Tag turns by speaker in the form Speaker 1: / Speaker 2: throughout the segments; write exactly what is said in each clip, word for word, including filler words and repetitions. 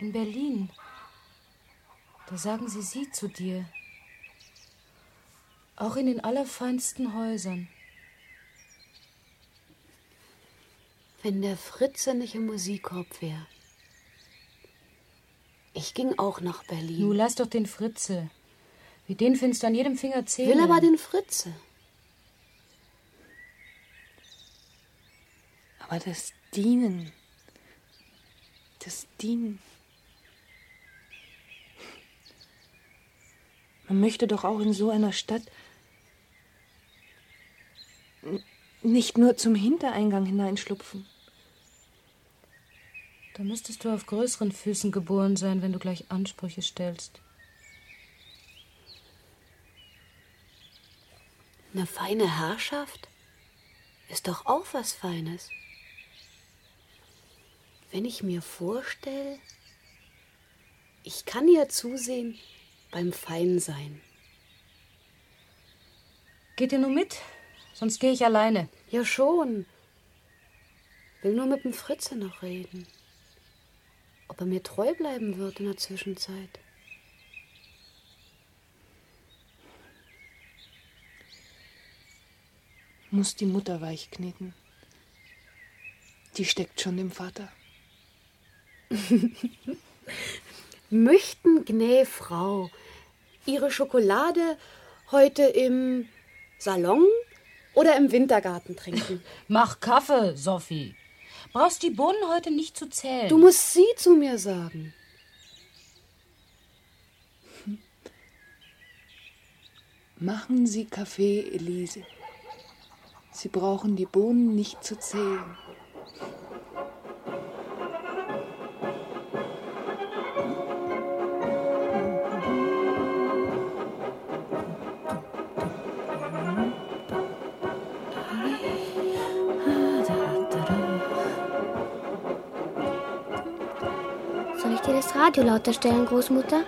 Speaker 1: In Berlin. Da sagen sie Sie zu dir. Auch in den allerfeinsten Häusern.
Speaker 2: Wenn der Fritze nicht im Musikkorb wäre. Ich ging auch nach Berlin.
Speaker 1: Nu, lass doch den Fritze. Wie den findest du an jedem Finger zählen.
Speaker 2: Will aber den Fritze.
Speaker 3: Aber das Dienen, das Dienen. Man möchte doch auch in so einer Stadt nicht nur zum Hintereingang hineinschlupfen.
Speaker 1: Da müsstest du auf größeren Füßen geboren sein, wenn du gleich Ansprüche stellst.
Speaker 2: Eine feine Herrschaft ist doch auch was Feines. Wenn ich mir vorstelle, ich kann ihr zusehen beim Feinsein.
Speaker 1: Geht ihr nur mit? Sonst gehe ich alleine.
Speaker 2: Ja schon. Will nur mit dem Fritze noch reden. Ob er mir treu bleiben wird in der Zwischenzeit.
Speaker 3: Muss die Mutter weich kneten. Die steckt schon dem Vater.
Speaker 2: Möchten gnä Frau ihre Schokolade heute im Salon oder im Wintergarten trinken?
Speaker 1: Mach Kaffee, Sophie. Brauchst die Bohnen heute nicht zu zählen.
Speaker 2: Du musst sie zu mir sagen.
Speaker 3: Machen Sie Kaffee, Elise. Sie brauchen die Bohnen nicht zu zählen.
Speaker 4: Soll ich dir das Radio lauter stellen, Großmutter?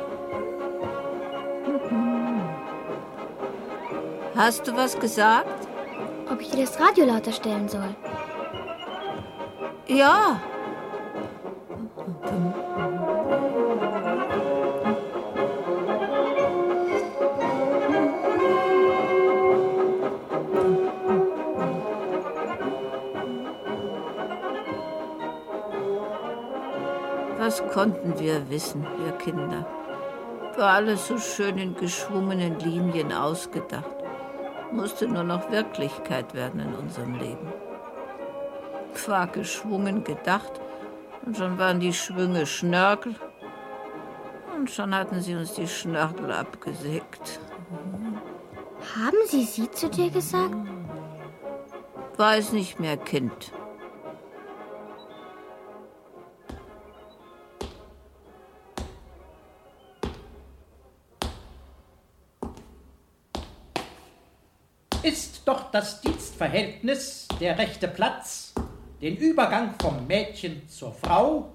Speaker 5: Hast du was gesagt?
Speaker 4: Ob ich dir das Radio lauter stellen soll?
Speaker 5: Ja. Was konnten wir wissen, wir Kinder? War alles so schön in geschwungenen Linien ausgedacht. Musste nur noch Wirklichkeit werden in unserem Leben. War geschwungen gedacht und schon waren die Schwünge Schnörkel und schon hatten sie uns die Schnörkel abgesägt.
Speaker 4: Haben sie sie zu dir gesagt?
Speaker 5: Weiß nicht mehr, Kind.
Speaker 6: Ist doch das Dienstverhältnis der rechte Platz, den Übergang vom Mädchen zur Frau,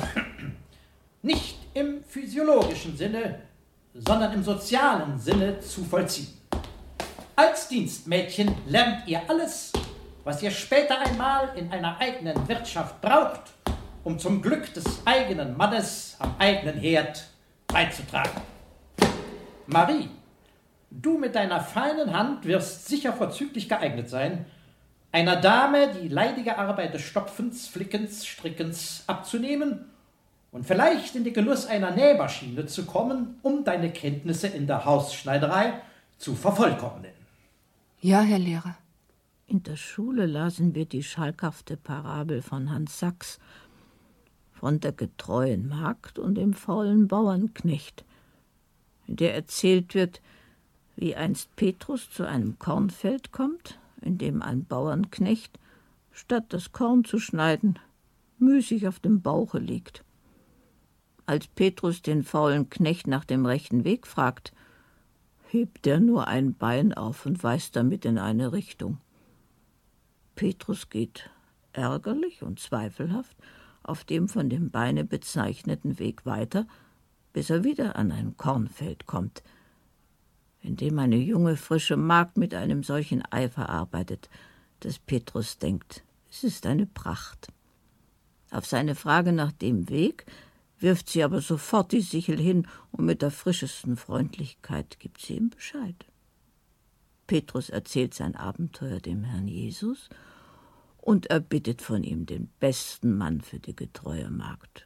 Speaker 6: nicht im physiologischen Sinne, sondern im sozialen Sinne zu vollziehen. Als Dienstmädchen lernt ihr alles, was ihr später einmal in einer eigenen Wirtschaft braucht, um zum Glück des eigenen Mannes am eigenen Herd beizutragen. Marie, du mit deiner feinen Hand wirst sicher vorzüglich geeignet sein, einer Dame die leidige Arbeit des Stopfens, Flickens, Strickens abzunehmen und vielleicht in den Genuss einer Nähmaschine zu kommen, um deine Kenntnisse in der Hausschneiderei zu vervollkommnen.
Speaker 3: Ja, Herr Lehrer.
Speaker 5: In der Schule lasen wir die schalkhafte Parabel von Hans Sachs von der getreuen Magd und dem faulen Bauernknecht, in der erzählt wird, wie einst Petrus zu einem Kornfeld kommt, in dem ein Bauernknecht, statt das Korn zu schneiden, müßig auf dem Bauche liegt. Als Petrus den faulen Knecht nach dem rechten Weg fragt, hebt er nur ein Bein auf und weist damit in eine Richtung. Petrus geht ärgerlich und zweifelhaft auf dem von dem Beine bezeichneten Weg weiter, bis er wieder an ein Kornfeld kommt, in dem eine junge, frische Magd mit einem solchen Eifer arbeitet, dass Petrus denkt, es ist eine Pracht. Auf seine Frage nach dem Weg wirft sie aber sofort die Sichel hin und mit der frischesten Freundlichkeit gibt sie ihm Bescheid. Petrus erzählt sein Abenteuer dem Herrn Jesus und er bittet von ihm den besten Mann für die getreue Magd.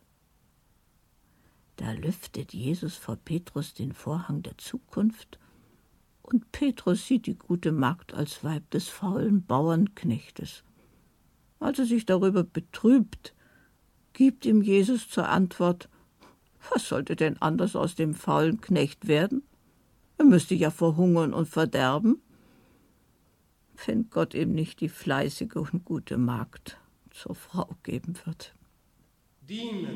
Speaker 5: Da lüftet Jesus vor Petrus den Vorhang der Zukunft und Petrus sieht die gute Magd als Weib des faulen Bauernknechtes. Als er sich darüber betrübt, gibt ihm Jesus zur Antwort: Was sollte denn anders aus dem faulen Knecht werden? Er müsste ja verhungern und verderben, wenn Gott ihm nicht die fleißige und gute Magd zur Frau geben wird.
Speaker 7: Dienen,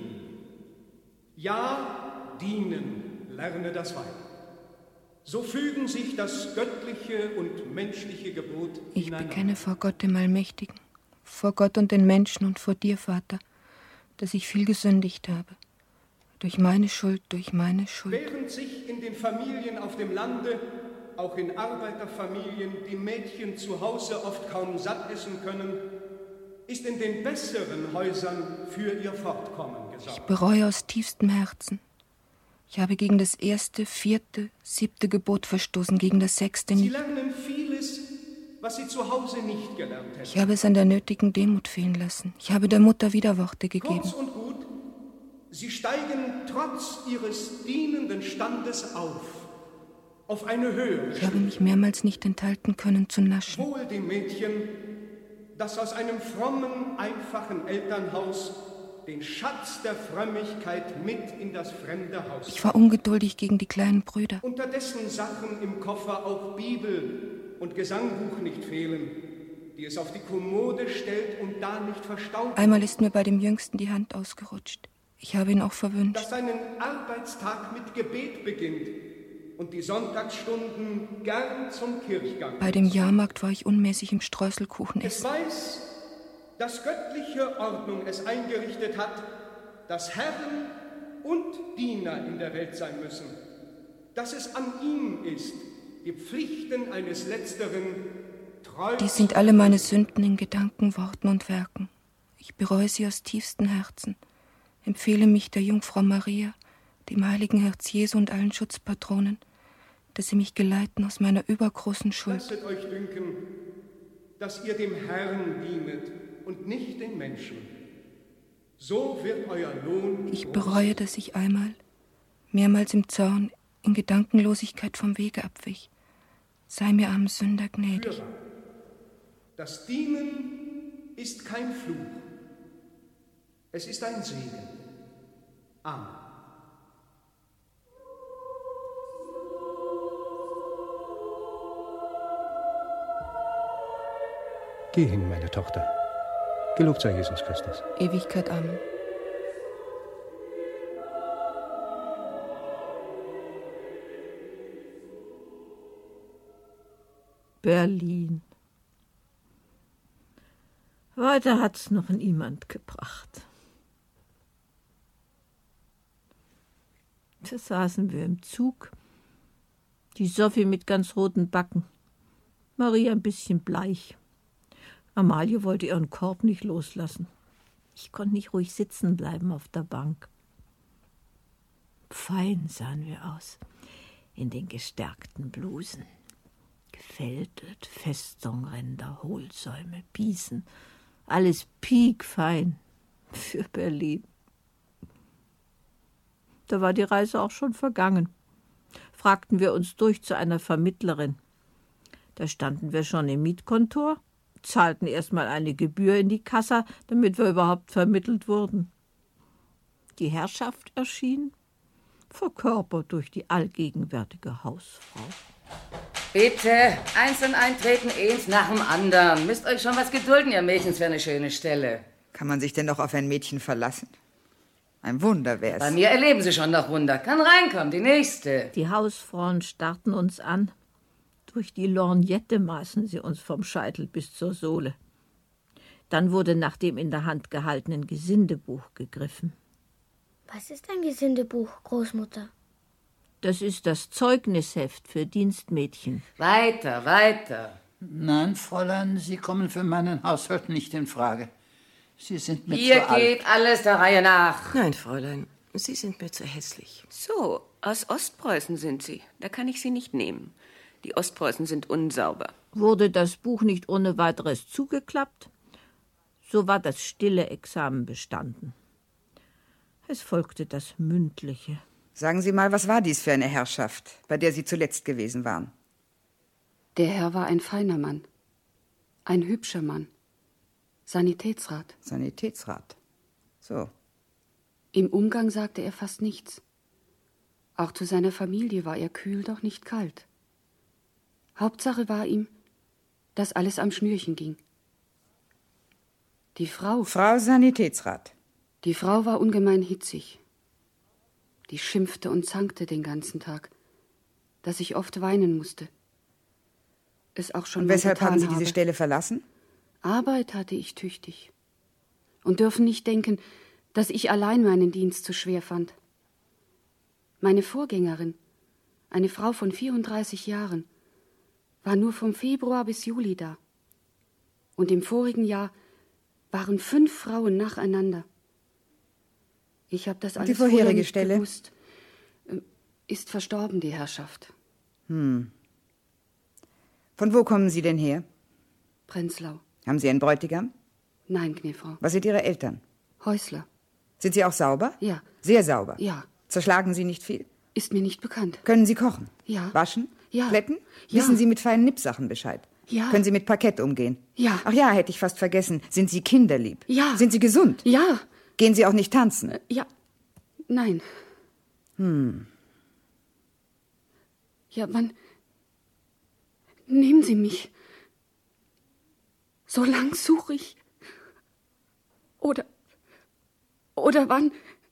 Speaker 7: ja, dienen, lerne das Weib. So fügen sich das göttliche und menschliche Gebot
Speaker 8: Ich
Speaker 7: ineinander.
Speaker 8: bekenne vor Gott dem Allmächtigen, vor Gott und den Menschen und vor dir, Vater, dass ich viel gesündigt habe. Durch meine Schuld, durch meine Schuld.
Speaker 7: Während sich in den Familien auf dem Lande, auch in Arbeiterfamilien, die Mädchen zu Hause oft kaum satt essen können, ist in den besseren Häusern für ihr Fortkommen
Speaker 8: Ich
Speaker 7: gesorgt.
Speaker 8: bereue aus tiefstem Herzen. Ich habe gegen das erste, vierte, siebte Gebot verstoßen, gegen das sechste
Speaker 7: Sie
Speaker 8: nicht.
Speaker 7: lernen vieles, was sie zu Hause nicht gelernt hätten.
Speaker 8: Ich habe es an der nötigen Demut fehlen lassen. Ich habe der Mutter Widerworte gegeben.
Speaker 7: Kurz und gut, sie steigen trotz ihres dienenden Standes auf, auf eine höhere
Speaker 8: Ich habe mich mehrmals nicht enthalten können zu naschen.
Speaker 7: Wohl dem Mädchen, das aus einem frommen, einfachen Elternhaus den Schatz der Frömmigkeit mit in das fremde Haus
Speaker 8: Ich war ungeduldig gegen die kleinen Brüder.
Speaker 7: unterdessen Sachen im Koffer auch Bibel und Gesangbuch nicht fehlen, die es auf die Kommode stellt und da nicht verstaubt,
Speaker 8: Einmal ist mir bei dem Jüngsten die Hand ausgerutscht. Ich habe ihn auch verwünscht.
Speaker 7: das seinen Arbeitstag mit Gebet beginnt und die Sonntagsstunden gern zum Kirchgang.
Speaker 8: Bei dem Jahrmarkt war ich unmäßig im Streuselkuchen
Speaker 7: Es
Speaker 8: essen.
Speaker 7: weiß, dass göttliche Ordnung es eingerichtet hat, dass Herren und Diener in der Welt sein müssen, dass es an ihm ist, die Pflichten eines Letzteren treu.
Speaker 8: Dies sind alle meine Sünden in Gedanken, Worten und Werken. Ich bereue sie aus tiefstem Herzen. Empfehle mich der Jungfrau Maria, dem heiligen Herz Jesu und allen Schutzpatronen, dass sie mich geleiten aus meiner übergroßen Schuld.
Speaker 7: Lasset euch dünken, dass ihr dem Herrn dienet und nicht den Menschen. So wird euer Lohn
Speaker 8: Ich
Speaker 7: groß.
Speaker 8: bereue, dass ich einmal, mehrmals im Zorn, in Gedankenlosigkeit vom Wege abwich. Sei mir armen Sünder gnädig.
Speaker 7: Fürwahr, das Dienen ist kein Fluch. Es ist ein Segen. Amen. Geh hin, meine Tochter. Gelobt sei Jesus Christus.
Speaker 8: Ewigkeit, Amen.
Speaker 5: Berlin. Weiter hat's noch niemand gebracht. Da saßen wir im Zug. Die Sophie mit ganz roten Backen. Maria ein bisschen bleich. Amalie wollte ihren Korb nicht loslassen. Ich konnte nicht ruhig sitzen bleiben auf der Bank. Fein sahen wir aus, in den gestärkten Blusen. Gefältelt, Festungränder, Hohlsäume, Biesen. Alles piekfein für Berlin. Da war die Reise auch schon vergangen. Fragten wir uns durch zu einer Vermittlerin. Da standen wir schon im Mietkontor, zahlten erst mal eine Gebühr in die Kassa, damit wir überhaupt vermittelt wurden. Die Herrschaft erschien, verkörpert durch die allgegenwärtige Hausfrau.
Speaker 9: Bitte, einzeln eintreten, eins nach dem anderen. Müsst euch schon was gedulden, ihr Mädchens, für eine schöne Stelle.
Speaker 10: Kann man sich denn noch auf ein Mädchen verlassen? Ein Wunder wär's.
Speaker 9: Bei mir erleben sie schon noch Wunder. Kann reinkommen, die nächste.
Speaker 5: Die Hausfrauen starrten uns an. Durch die Lorgnette maßen sie uns vom Scheitel bis zur Sohle. Dann wurde nach dem in der Hand gehaltenen Gesindebuch gegriffen.
Speaker 4: Was ist ein Gesindebuch, Großmutter?
Speaker 5: Das ist das Zeugnisheft für Dienstmädchen.
Speaker 9: Weiter, weiter.
Speaker 6: Nein, Fräulein, Sie kommen für meinen Haushalt nicht in Frage. Sie sind mir
Speaker 9: Hier
Speaker 6: zu alt.
Speaker 9: geht alles der Reihe nach.
Speaker 11: Nein, Fräulein, Sie sind mir zu hässlich.
Speaker 12: So, aus Ostpreußen sind Sie. Da kann ich Sie nicht nehmen. Die Ostpreußen sind unsauber.
Speaker 5: Wurde das Buch nicht ohne weiteres zugeklappt, so war das stille Examen bestanden. Es folgte das mündliche.
Speaker 10: Sagen Sie mal, was war dies für eine Herrschaft, bei der Sie zuletzt gewesen waren?
Speaker 2: Der Herr war ein feiner Mann, ein hübscher Mann, Sanitätsrat.
Speaker 10: Sanitätsrat, so.
Speaker 2: Im Umgang sagte er fast nichts. Auch zu seiner Familie war er kühl, doch nicht kalt. Hauptsache war ihm, dass alles am Schnürchen ging. Die Frau...
Speaker 10: Frau Sanitätsrat.
Speaker 2: Die Frau war ungemein hitzig. Die schimpfte und zankte den ganzen Tag, dass ich oft weinen musste. Es auch schon
Speaker 10: und weshalb
Speaker 2: getan
Speaker 10: haben Sie
Speaker 2: habe.
Speaker 10: diese Stelle verlassen?
Speaker 2: Arbeit hatte ich tüchtig. Und dürfen nicht denken, dass ich allein meinen Dienst zu schwer fand. Meine Vorgängerin, eine Frau von vierunddreißig Jahren, war nur vom Februar bis Juli da. Und im vorigen Jahr waren fünf Frauen nacheinander. Ich habe das alles
Speaker 10: die vorherige
Speaker 2: vorher nicht
Speaker 10: Stelle
Speaker 2: gewusst. Ist verstorben, die Herrschaft.
Speaker 10: Hm. Von wo kommen Sie denn her?
Speaker 2: Prenzlau.
Speaker 10: Haben Sie einen Bräutigam?
Speaker 2: Nein, Gnäfrau.
Speaker 10: Was sind Ihre Eltern?
Speaker 2: Häusler.
Speaker 10: Sind Sie auch sauber?
Speaker 2: Ja.
Speaker 10: Sehr sauber?
Speaker 2: Ja.
Speaker 10: Zerschlagen Sie nicht viel?
Speaker 2: Ist mir nicht bekannt.
Speaker 10: Können Sie kochen?
Speaker 2: Ja.
Speaker 10: Waschen?
Speaker 2: Ja.
Speaker 10: Plätten?
Speaker 2: Ja.
Speaker 10: Wissen Sie mit feinen Nippsachen Bescheid?
Speaker 2: Ja.
Speaker 10: Können Sie mit Parkett umgehen?
Speaker 2: Ja.
Speaker 10: Ach ja, hätte ich fast vergessen. Sind Sie kinderlieb?
Speaker 2: Ja.
Speaker 10: Sind Sie gesund?
Speaker 2: Ja.
Speaker 10: Gehen Sie auch nicht tanzen?
Speaker 2: Ja. Nein.
Speaker 10: Hm.
Speaker 2: Ja, wann... Nehmen Sie mich. So lang suche ich. Oder... Oder wann...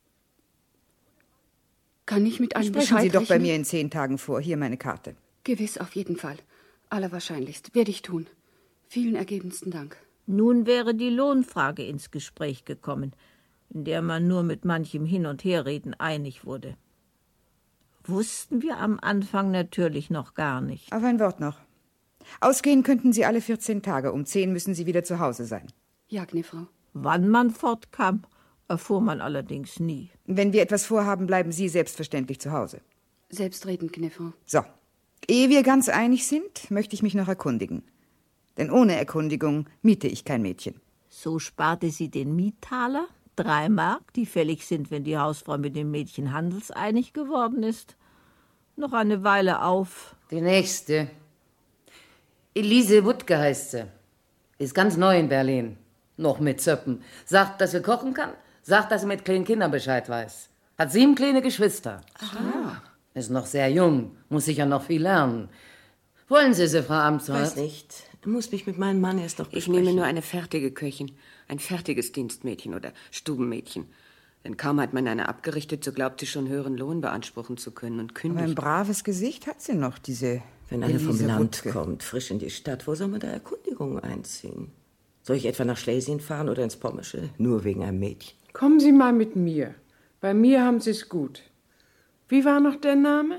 Speaker 2: Kann ich mit einem
Speaker 10: Sprechen
Speaker 2: Bescheid
Speaker 10: Sie doch bei
Speaker 2: rechnen?
Speaker 10: mir in zehn Tagen vor. Hier meine Karte.
Speaker 2: Gewiss, auf jeden Fall. Allerwahrscheinlichst. Werde ich tun. Vielen ergebensten Dank.
Speaker 5: Nun wäre die Lohnfrage ins Gespräch gekommen, in der man nur mit manchem Hin- und Herreden einig wurde. Wussten wir am Anfang natürlich noch gar nicht.
Speaker 10: Auf ein Wort noch. Ausgehen könnten Sie alle vierzehn Tage. Um zehn müssen Sie wieder zu Hause sein.
Speaker 2: Ja, Gnäfrau.
Speaker 5: Wann man fortkam, erfuhr man allerdings nie.
Speaker 10: Wenn wir etwas vorhaben, bleiben Sie selbstverständlich zu Hause.
Speaker 2: Selbstredend, Gnäfrau.
Speaker 10: So. Ehe wir ganz einig sind, möchte ich mich noch erkundigen. Denn ohne Erkundigung miete ich kein Mädchen.
Speaker 5: So sparte sie den Miettaler, drei Mark, die fällig sind, wenn die Hausfrau mit dem Mädchen handelseinig geworden ist, noch eine Weile auf.
Speaker 9: Die nächste. Elise Wuttke heißt sie. Ist ganz neu in Berlin. Noch mit Zöppen. Sagt, dass sie kochen kann. Sagt, dass sie mit kleinen Kindern Bescheid weiß. Hat sieben kleine Geschwister.
Speaker 11: Ah.
Speaker 9: Ist noch sehr jung. Muss sicher noch viel lernen. Wollen Sie sie, Frau Amtsrat?
Speaker 11: Weiß nicht. Muss mich mit meinem Mann erst noch
Speaker 12: Ich
Speaker 11: besprechen.
Speaker 12: nehme nur eine fertige Köchin, ein fertiges Dienstmädchen oder Stubenmädchen. Denn kaum hat man eine abgerichtet, so glaubt sie schon höheren Lohn beanspruchen zu können und
Speaker 10: Aber
Speaker 12: kündigt.
Speaker 10: ein braves Gesicht hat sie noch, diese
Speaker 11: Wenn einer vom
Speaker 10: Elise
Speaker 11: Land
Speaker 10: Wuttke.
Speaker 11: kommt, frisch in die Stadt, wo soll man da Erkundigungen einziehen? Soll ich etwa nach Schlesien fahren oder ins Pommersche? Nur wegen einem Mädchen.
Speaker 13: Kommen Sie mal mit mir. Bei mir haben Sie es gut. Wie war noch der Name?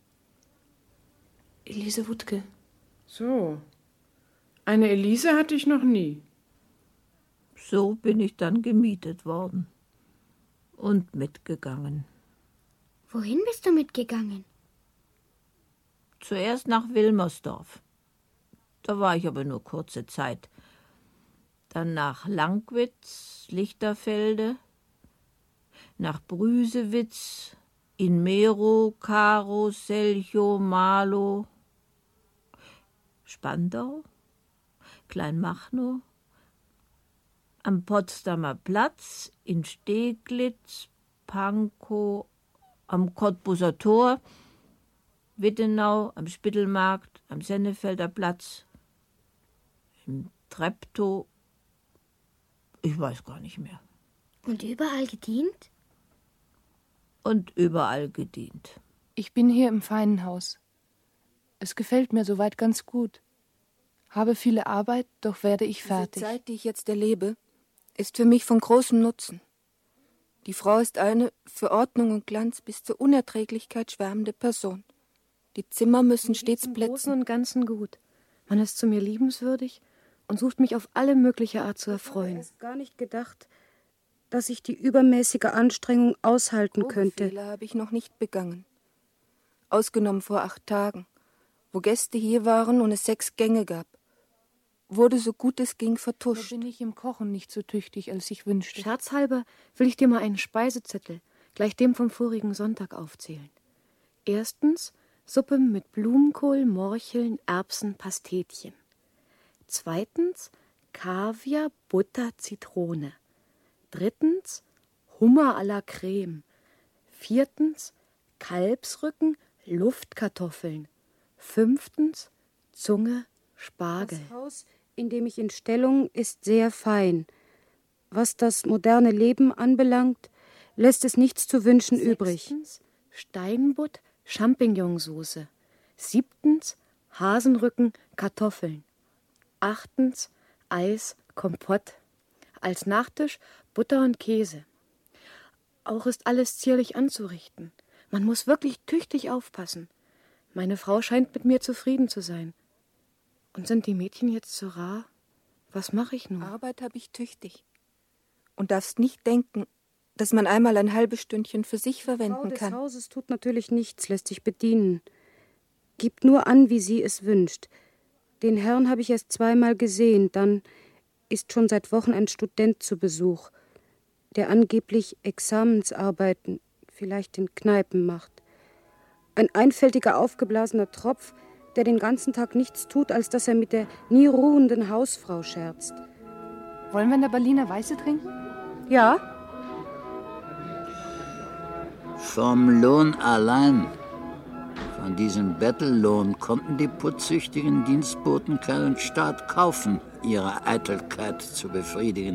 Speaker 11: Elise Wuttke.
Speaker 13: So. Eine Elise hatte ich noch nie.
Speaker 5: So bin ich dann gemietet worden und mitgegangen.
Speaker 4: Wohin bist du mitgegangen?
Speaker 5: Zuerst nach Wilmersdorf. Da war ich aber nur kurze Zeit. Dann nach Langwitz, Lichterfelde, nach Brüsewitz, Inmero, Karo, Selchow, Marlow, Spandau, Kleinmachnow, am Potsdamer Platz, in Steglitz, Pankow, am Cottbuser Tor, Wittenau, am Spittelmarkt, am Sennefelder Platz, im Treptow, ich weiß gar nicht mehr.
Speaker 4: Und überall gedient?
Speaker 5: Und überall gedient.
Speaker 8: Ich bin hier im feinen Haus. Es gefällt mir soweit ganz gut. Habe viele Arbeit, doch werde ich fertig. Die Zeit, die ich jetzt erlebe, ist für mich von großem Nutzen. Die Frau ist eine für Ordnung und Glanz bis zur Unerträglichkeit schwärmende Person. Die Zimmer müssen stets
Speaker 14: Im
Speaker 8: plätzen.
Speaker 14: Großen und Ganzen gut. Man ist zu mir liebenswürdig und sucht mich auf alle mögliche Art zu erfreuen.
Speaker 2: Ich habe gar nicht gedacht,
Speaker 14: dass ich die übermäßige Anstrengung aushalten könnte.
Speaker 8: Fehler habe ich noch nicht begangen. Ausgenommen vor acht Tagen, wo Gäste hier waren und es sechs Gänge gab. Wurde so gut es ging vertuscht.
Speaker 14: Da bin ich im Kochen nicht so tüchtig, als ich wünschte.
Speaker 15: Scherzhalber will ich dir mal einen Speisezettel, gleich dem vom vorigen Sonntag, aufzählen. Erstens Suppe mit Blumenkohl, Morcheln, Erbsen, Pastetchen. Zweitens Kaviar, Butter, Zitrone. Drittens Hummer à la Creme. Viertens Kalbsrücken, Luftkartoffeln. Fünftens Zunge, Spargel.
Speaker 14: Das Haus, in dem ich in Stellung, ist sehr fein. Was das moderne Leben anbelangt, lässt es nichts zu wünschen übrig.
Speaker 15: Sechstens Steinbutt, Champignonsauce. Siebtens Hasenrücken, Kartoffeln. Achtens Eis, Kompott. Als Nachtisch Butter und Käse. Auch ist alles zierlich anzurichten. Man muss wirklich tüchtig aufpassen. Meine Frau scheint mit mir zufrieden zu sein. Und sind die Mädchen jetzt so rar? Was mache ich nun?
Speaker 8: Arbeit habe ich tüchtig. Und darfst nicht denken, dass man einmal ein halbes Stündchen für sich verwenden
Speaker 14: Frau des
Speaker 8: kann.
Speaker 14: Hauses tut natürlich nichts, lässt sich bedienen. Gibt nur an, wie sie es wünscht. Den Herrn habe ich erst zweimal gesehen, dann ist schon seit Wochen ein Student zu Besuch, der angeblich Examensarbeiten vielleicht in Kneipen macht. Ein einfältiger, aufgeblasener Tropf, der den ganzen Tag nichts tut, als dass er mit der nie ruhenden Hausfrau scherzt. Wollen wir eine Berliner Weiße trinken? Ja.
Speaker 16: Vom Lohn allein, von diesem Bettellohn, konnten die putzsüchtigen Dienstboten keinen Staat kaufen, ihre Eitelkeit zu befriedigen.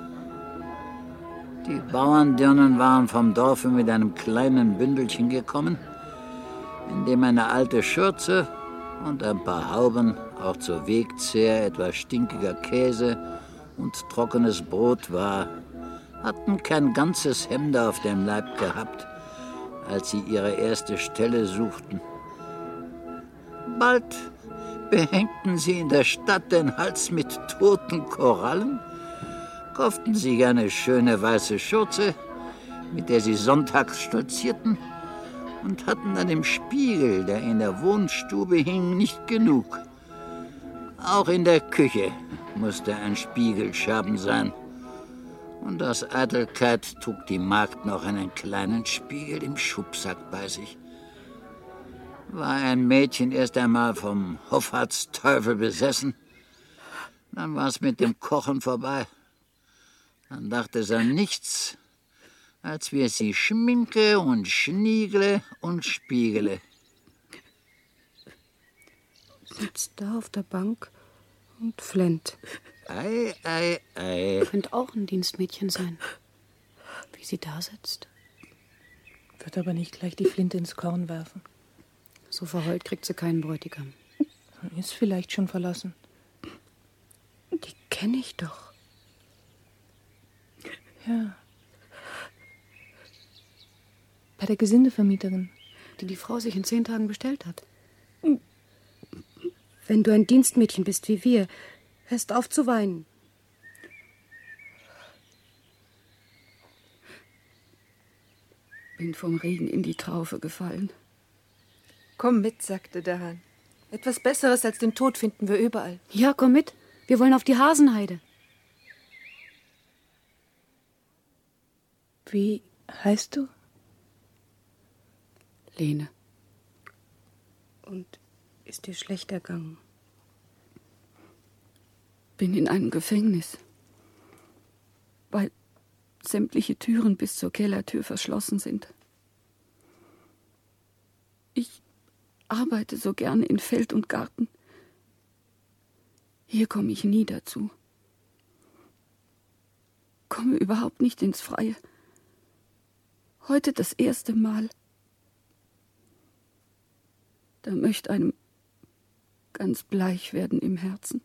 Speaker 16: Die Bauerndirnen waren vom Dorfe mit einem kleinen Bündelchen gekommen, in dem eine alte Schürze und ein paar Hauben, auch zur Wegzehr etwas stinkiger Käse und trockenes Brot war, hatten kein ganzes Hemd auf dem Leib gehabt, als sie ihre erste Stelle suchten. Bald behängten sie in der Stadt den Hals mit toten Korallen, kauften sich eine schöne weiße Schürze, mit der sie sonntags stolzierten, und hatten an dem Spiegel, der in der Wohnstube hing, nicht genug. Auch in der Küche musste ein Spiegelscherben sein. Und aus Eitelkeit trug die Magd noch einen kleinen Spiegel im Schubsack bei sich. War ein Mädchen erst einmal vom Hoffahrtsteufel besessen, dann war es mit dem Kochen vorbei. Dann dachte es an nichts, als wir sie schminke und schniegle und spiegele.
Speaker 14: Sitzt da auf der Bank und flennt.
Speaker 16: Ei, ei, ei.
Speaker 15: Könnte auch ein Dienstmädchen sein, wie sie da sitzt.
Speaker 14: Wird aber nicht gleich die Flinte ins Korn werfen.
Speaker 15: So verheult kriegt sie keinen Bräutigam.
Speaker 14: Ist vielleicht schon verlassen. Die kenne ich doch. Ja. Bei der Gesindevermieterin.
Speaker 15: Die die Frau sich in zehn Tagen bestellt hat.
Speaker 14: Wenn du ein Dienstmädchen bist wie wir, hörst auf zu weinen.
Speaker 2: Bin vom Regen in die Traufe gefallen.
Speaker 8: Komm mit, sagte der Hahn. Etwas Besseres als den Tod finden wir überall.
Speaker 15: Ja, komm mit. Wir wollen auf die Hasenheide.
Speaker 14: Wie heißt du?
Speaker 2: Lene.
Speaker 14: Und ist dir schlecht ergangen?
Speaker 2: Bin in einem Gefängnis, weil sämtliche Türen bis zur Kellertür verschlossen sind. Ich arbeite so gerne in Feld und Garten. Hier komme ich nie dazu. Komme überhaupt nicht ins Freie. Heute das erste Mal. Da möchte einem ganz bleich werden im Herzen.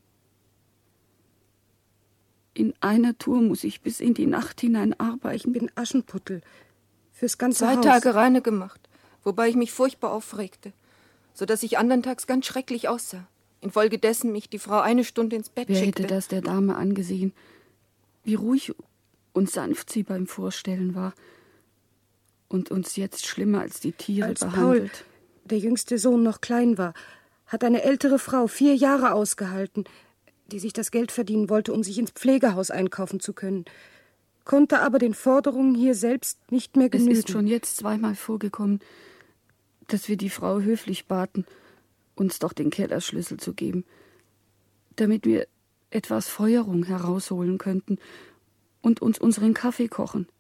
Speaker 2: In einer Tour muss ich bis in die Nacht hinein arbeiten.
Speaker 14: Ich bin Aschenputtel. Fürs ganze
Speaker 8: Zwei
Speaker 14: Haus.
Speaker 8: Tage reine gemacht, wobei ich mich furchtbar aufregte, so dass ich andern Tags ganz schrecklich aussah. Infolgedessen mich die Frau eine Stunde ins Bett
Speaker 2: Wer
Speaker 8: schickte.
Speaker 2: hätte das der Dame angesehen? Wie ruhig und sanft sie beim Vorstellen war und uns jetzt schlimmer als die Tiere
Speaker 14: Als
Speaker 2: behandelt.
Speaker 14: Paul, der jüngste Sohn, noch klein war, hat eine ältere Frau vier Jahre ausgehalten, die sich das Geld verdienen wollte, um sich ins Pflegehaus einkaufen zu können, konnte aber den Forderungen hier selbst nicht mehr genügen.
Speaker 2: Es ist schon jetzt zweimal vorgekommen, dass wir die Frau höflich baten, uns doch den Kellerschlüssel zu geben, damit wir etwas Feuerung herausholen könnten und uns unseren Kaffee kochen.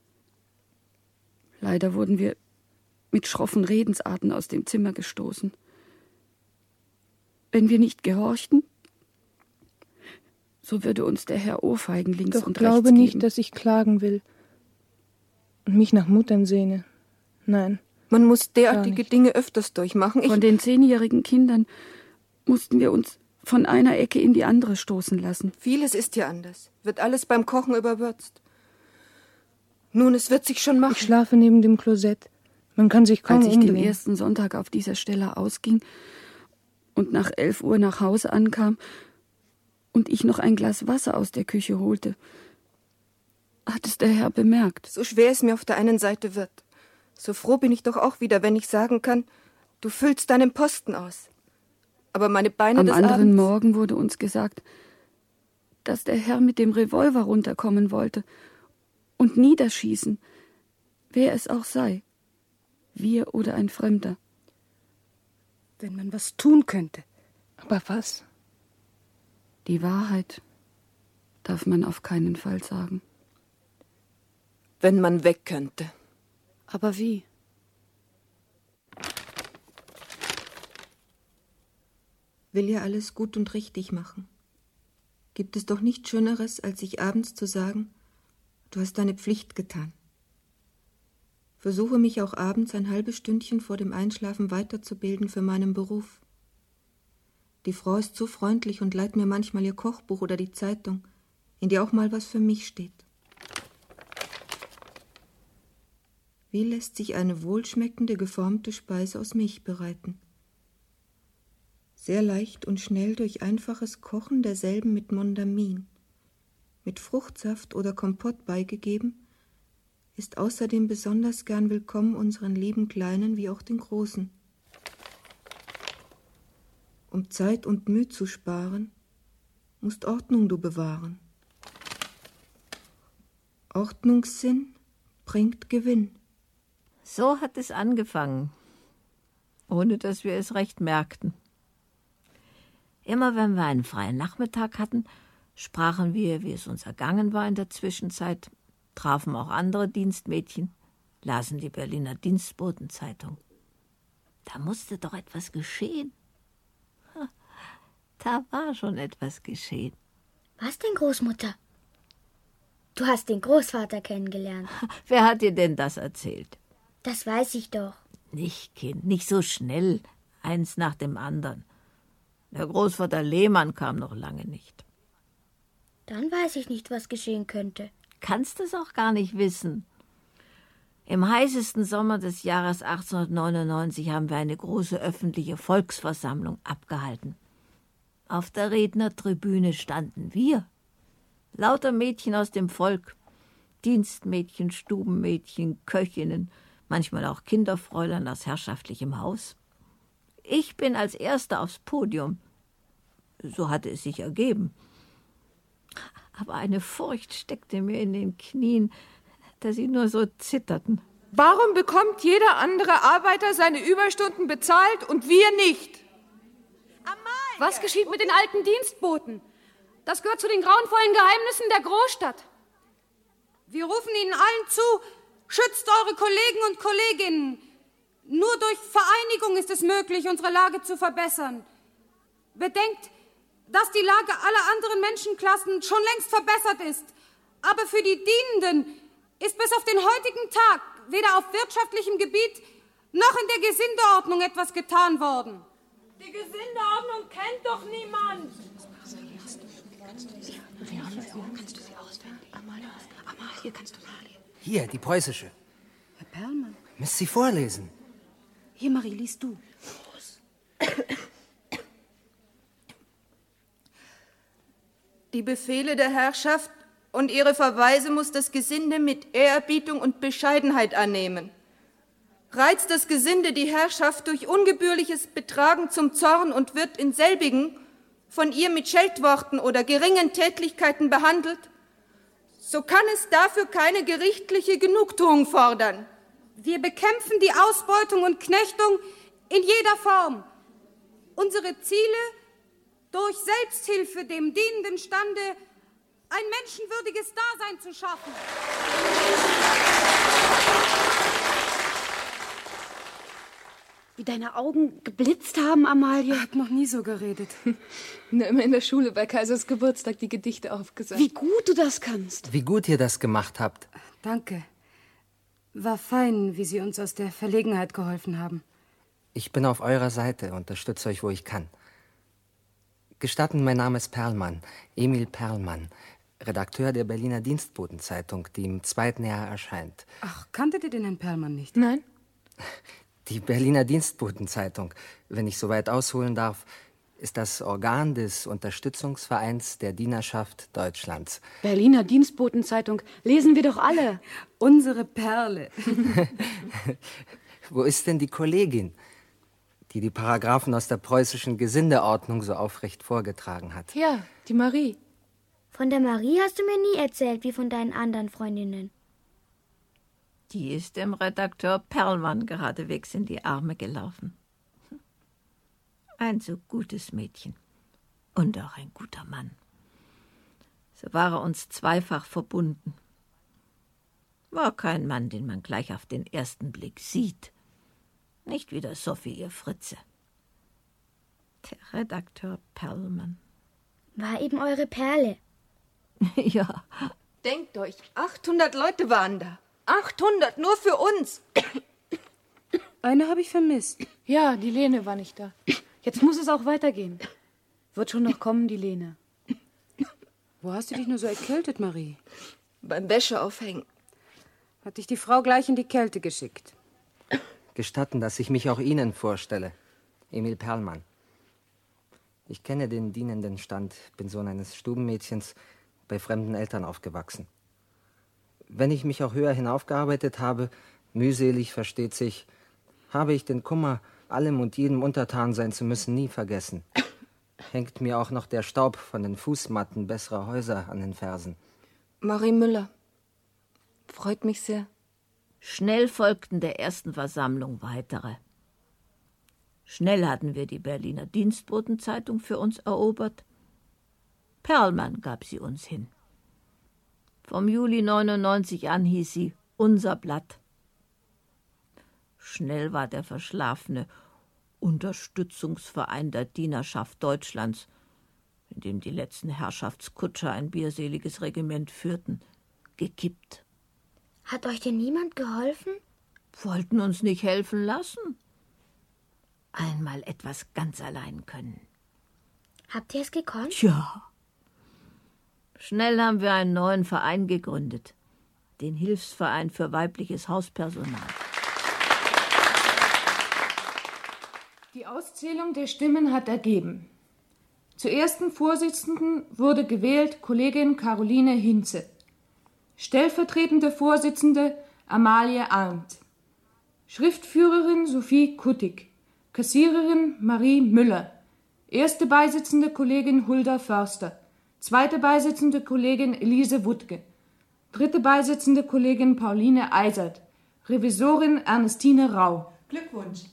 Speaker 2: Leider wurden wir mit schroffen Redensarten aus dem Zimmer gestoßen. Wenn wir nicht gehorchten, so würde uns der Herr ohrfeigen links
Speaker 8: Doch
Speaker 2: und rechts
Speaker 8: glaube
Speaker 2: geben.
Speaker 8: nicht, dass ich klagen will und mich nach Muttern sehne. Nein.
Speaker 2: Man muss
Speaker 8: derartige
Speaker 2: Dinge öfters durchmachen. Von den zehnjährigen Kindern mussten wir uns von einer Ecke in die andere stoßen lassen.
Speaker 17: Vieles ist hier anders. Wird alles beim Kochen überwürzt. Nun, es wird sich schon machen.
Speaker 8: Ich schlafe neben dem Klosett. Man kann sich kaum
Speaker 2: Als ich
Speaker 8: umdrehen.
Speaker 2: den ersten Sonntag auf dieser Stelle ausging und nach elf Uhr nach Hause ankam und ich noch ein Glas Wasser aus der Küche holte, hat es der Herr bemerkt.
Speaker 17: So schwer es mir auf der einen Seite wird, so froh bin ich doch auch wieder, wenn ich sagen kann, du füllst deinen Posten aus. Aber meine Beine
Speaker 2: Am
Speaker 17: des
Speaker 2: anderen
Speaker 17: Abends...
Speaker 2: Morgen wurde uns gesagt, dass der Herr mit dem Revolver runterkommen wollte und niederschießen, wer es auch sei, wir oder ein Fremder.
Speaker 14: Wenn man was tun könnte.
Speaker 8: Aber was?
Speaker 2: Die Wahrheit darf man auf keinen Fall sagen.
Speaker 17: Wenn man weg könnte.
Speaker 2: Aber wie?
Speaker 18: Will ja alles gut und richtig machen. Gibt es doch nichts Schöneres, als sich abends zu sagen, du hast deine Pflicht getan. Versuche mich auch abends ein halbes Stündchen vor dem Einschlafen weiterzubilden für meinen Beruf. Die Frau ist so freundlich und leiht mir manchmal ihr Kochbuch oder die Zeitung, in der auch mal was für mich steht. Wie lässt sich eine wohlschmeckende, geformte Speise aus Milch bereiten? Sehr leicht und schnell durch einfaches Kochen derselben mit Mondamin, mit Fruchtsaft oder Kompott beigegeben, ist außerdem besonders gern willkommen unseren lieben Kleinen wie auch den Großen. Um Zeit und Mühe zu sparen, musst Ordnung du bewahren. Ordnungssinn bringt Gewinn.
Speaker 5: So hat es angefangen, ohne dass wir es recht merkten. Immer wenn wir einen freien Nachmittag hatten, sprachen wir, wie es uns ergangen war in der Zwischenzeit, trafen auch andere Dienstmädchen, lasen die Berliner Dienstbotenzeitung. Da musste doch etwas geschehen. Da war schon etwas geschehen.
Speaker 4: Was denn, Großmutter? Du hast den Großvater kennengelernt.
Speaker 5: Wer hat dir denn das erzählt?
Speaker 4: Das weiß ich doch.
Speaker 5: Nicht, Kind, nicht so schnell, eins nach dem anderen. Der Großvater Lehmann kam noch lange nicht.
Speaker 4: Dann weiß ich nicht, was geschehen könnte.
Speaker 5: Kannst es auch gar nicht wissen. Im heißesten Sommer des Jahres achtzehnhundertneunundneunzig haben wir eine große öffentliche Volksversammlung abgehalten. Auf der Rednertribüne standen wir, lauter Mädchen aus dem Volk, Dienstmädchen, Stubenmädchen, Köchinnen, manchmal auch Kinderfräulein aus herrschaftlichem Haus. Ich bin als Erste aufs Podium. So hatte es sich ergeben. Aber eine Furcht steckte mir in den Knien, dass sie nur so zitterten.
Speaker 17: Warum bekommt jeder andere Arbeiter seine Überstunden bezahlt und wir nicht?
Speaker 19: Was geschieht mit den alten Dienstboten? Das gehört zu den grauenvollen Geheimnissen der Großstadt.
Speaker 20: Wir rufen Ihnen allen zu, schützt eure Kollegen und Kolleginnen. Nur durch Vereinigung ist es möglich, unsere Lage zu verbessern. Bedenkt, dass die Lage aller anderen Menschenklassen schon längst verbessert ist. Aber für die Dienenden ist bis auf den heutigen Tag weder auf wirtschaftlichem Gebiet noch in der Gesindeordnung etwas getan worden.
Speaker 19: Die Gesindeordnung kennt doch niemand.
Speaker 21: Hier, die preußische.
Speaker 14: Herr Perlmann.
Speaker 21: Müsst sie vorlesen.
Speaker 14: Hier, Marie, liest du.
Speaker 17: Die Befehle der Herrschaft und ihre Verweise muss das Gesinde mit Ehrerbietung und Bescheidenheit annehmen. Reizt das Gesinde die Herrschaft durch ungebührliches Betragen zum Zorn und wird in selbigen von ihr mit Scheltworten oder geringen Tätlichkeiten behandelt, so kann es dafür keine gerichtliche Genugtuung fordern.
Speaker 20: Wir bekämpfen die Ausbeutung und Knechtung in jeder Form. Unsere Ziele durch Selbsthilfe dem dienenden Stande ein menschenwürdiges Dasein zu schaffen.
Speaker 2: Wie deine Augen geblitzt haben, Amalie.
Speaker 15: Ich hab noch nie so geredet. Nur immer in der Schule bei Kaisers Geburtstag die Gedichte aufgesagt.
Speaker 2: Wie gut du das kannst.
Speaker 21: Wie gut ihr das gemacht habt.
Speaker 15: Danke. War fein, wie Sie uns aus der Verlegenheit geholfen haben.
Speaker 21: Ich bin auf eurer Seite, unterstütze euch, wo ich kann. Gestatten, mein Name ist Perlmann, Emil Perlmann, Redakteur der Berliner Dienstbotenzeitung, die im zweiten Jahr erscheint.
Speaker 15: Ach, kanntet ihr den Herrn Perlmann nicht?
Speaker 2: Nein.
Speaker 21: Die Berliner Dienstbotenzeitung, wenn ich so weit ausholen darf, ist das Organ des Unterstützungsvereins der Dienerschaft Deutschlands.
Speaker 2: Berliner Dienstbotenzeitung, lesen wir doch alle.
Speaker 15: Unsere Perle.
Speaker 21: Wo ist denn die Kollegin, die die Paragraphen aus der preußischen Gesindeordnung so aufrecht vorgetragen hat?
Speaker 15: Ja, die Marie.
Speaker 4: Von der Marie hast du mir nie erzählt, wie von deinen anderen Freundinnen.
Speaker 5: Die ist dem Redakteur Perlmann geradewegs in die Arme gelaufen. Ein so gutes Mädchen und auch ein guter Mann. So war er uns zweifach verbunden. War kein Mann, den man gleich auf den ersten Blick sieht. Nicht wie der Sophie, ihr Fritze. Der Redakteur Perlmann.
Speaker 4: War eben eure Perle.
Speaker 5: Ja.
Speaker 17: Denkt euch, achthundert Leute waren da. achthundert, nur für uns.
Speaker 15: Eine habe ich vermisst. Ja, die Lene war nicht da.
Speaker 2: Jetzt muss es auch weitergehen. Wird schon noch kommen, die Lene.
Speaker 15: Wo hast du dich nur so erkältet, Marie?
Speaker 17: Beim Wäsche aufhängen.
Speaker 15: Hat dich die Frau gleich in die Kälte geschickt.
Speaker 21: Gestatten, dass ich mich auch Ihnen vorstelle. Emil Perlmann. Ich kenne den dienenden Stand, bin Sohn eines Stubenmädchens, bei fremden Eltern aufgewachsen. Wenn ich mich auch höher hinaufgearbeitet habe, mühselig versteht sich, habe ich den Kummer, allem und jedem untertan sein zu müssen, nie vergessen. Hängt mir auch noch der Staub von den Fußmatten besserer Häuser an den Fersen.
Speaker 17: Marie Müller. Freut mich sehr.
Speaker 5: Schnell folgten der ersten Versammlung weitere. Schnell hatten wir die Berliner Dienstbotenzeitung für uns erobert. Perlmann gab sie uns hin. Vom Juli neunundneunzig an hieß sie Unser Blatt. Schnell war der verschlafene Unterstützungsverein der Dienerschaft Deutschlands, in dem die letzten Herrschaftskutscher ein bierseliges Regiment führten, gekippt.
Speaker 4: Hat euch denn niemand geholfen?
Speaker 5: Wollten uns nicht helfen lassen. Einmal etwas ganz allein können.
Speaker 4: Habt ihr es gekonnt?
Speaker 5: Ja. Schnell haben wir einen neuen Verein gegründet, den Hilfsverein für weibliches Hauspersonal.
Speaker 8: Die Auszählung der Stimmen hat ergeben. Zur ersten Vorsitzenden wurde gewählt Kollegin Caroline Hinze. Stellvertretende Vorsitzende Amalie Arndt. Schriftführerin Sophie Kuttig. Kassiererin Marie Müller. Erste Beisitzende Kollegin Hulda Förster. Zweite Beisitzende Kollegin Elise Wuttke. Dritte Beisitzende Kollegin Pauline Eisert. Revisorin Ernestine Rau.
Speaker 17: Glückwunsch.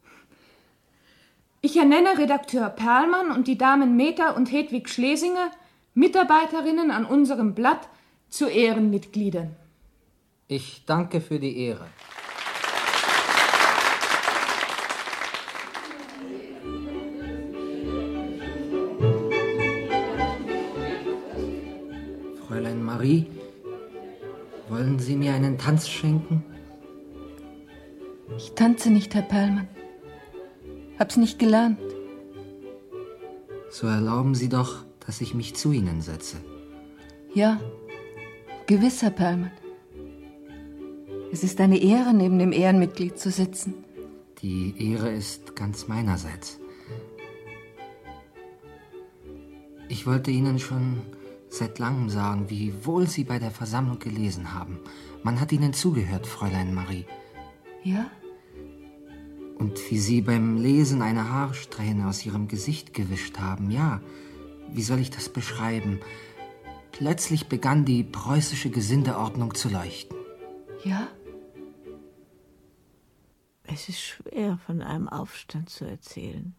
Speaker 8: Ich ernenne Redakteur Perlmann und die Damen Meta und Hedwig Schlesinger, Mitarbeiterinnen an unserem Blatt, zu Ehrenmitgliedern.
Speaker 21: Ich danke für die Ehre. Fräulein Marie, wollen Sie mir einen Tanz schenken?
Speaker 17: Ich tanze nicht, Herr Perlmann. Hab's nicht gelernt.
Speaker 21: So erlauben Sie doch, dass ich mich zu Ihnen setze.
Speaker 17: Ja, gewiss, Herr Perlmann. Es ist eine Ehre, neben dem Ehrenmitglied zu sitzen.
Speaker 21: Die Ehre ist ganz meinerseits. Ich wollte Ihnen schon seit langem sagen, wie wohl Sie bei der Versammlung gelesen haben. Man hat Ihnen zugehört, Fräulein Marie.
Speaker 3: Ja?
Speaker 21: Und wie Sie beim Lesen eine Haarsträhne aus Ihrem Gesicht gewischt haben. Ja, wie soll ich das beschreiben? Plötzlich begann die preußische Gesindeordnung zu leuchten.
Speaker 3: Ja?
Speaker 5: Es ist schwer, von einem Aufstand zu erzählen.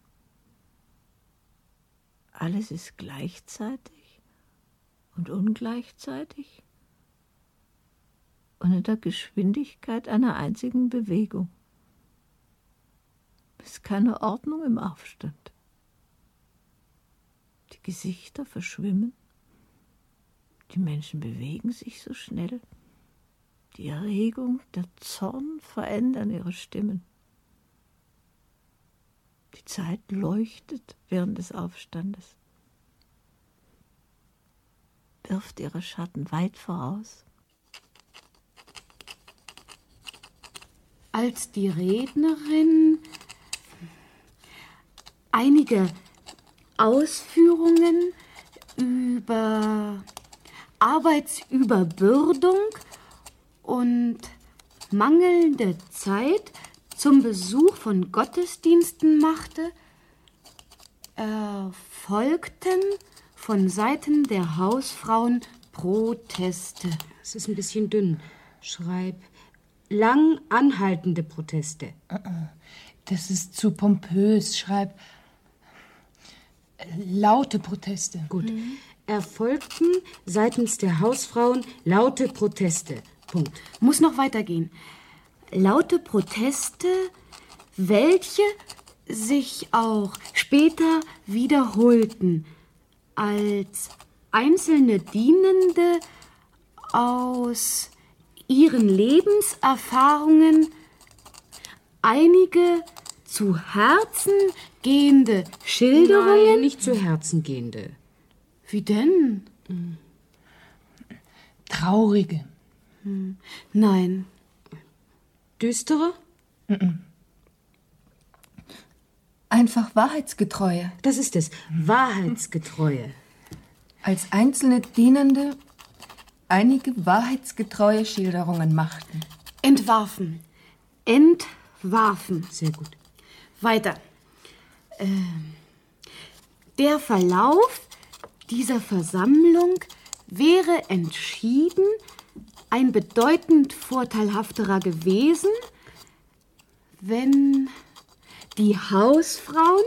Speaker 5: Alles ist gleichzeitig und ungleichzeitig und in der Geschwindigkeit einer einzigen Bewegung. Es ist keine Ordnung im Aufstand. Die Gesichter verschwimmen, die Menschen bewegen sich so schnell, die Erregung, der Zorn verändern ihre Stimmen. Die Zeit leuchtet während des Aufstandes, wirft ihre Schatten weit voraus.
Speaker 2: Als die Rednerin einige Ausführungen über Arbeitsüberbürdung und mangelnde Zeit zum Besuch von Gottesdiensten machte, erfolgten von Seiten der Hausfrauen Proteste.
Speaker 14: Es ist ein bisschen dünn. Schreib lang anhaltende Proteste.
Speaker 3: Das ist zu pompös. Schreib laute Proteste.
Speaker 14: Gut. Mhm. Erfolgten seitens der Hausfrauen laute Proteste. Punkt.
Speaker 2: Muss noch weitergehen. Laute Proteste, welche sich auch später wiederholten, als einzelne Dienende aus ihren Lebenserfahrungen einige zu Herzen gehende Schilderungen...
Speaker 14: Nein, nicht zu Herzen gehende.
Speaker 2: Wie denn?
Speaker 14: Hm.
Speaker 3: Traurige.
Speaker 2: Hm. Nein.
Speaker 14: Düstere?
Speaker 3: Mm-mm. Einfach wahrheitsgetreue.
Speaker 14: Das ist es. Wahrheitsgetreue.
Speaker 3: Als einzelne Dienende einige wahrheitsgetreue Schilderungen machten.
Speaker 2: Entwarfen. Entwarfen.
Speaker 14: Sehr gut.
Speaker 2: Weiter. Äh, der Verlauf dieser Versammlung wäre entschieden ein bedeutend vorteilhafterer gewesen, wenn die Hausfrauen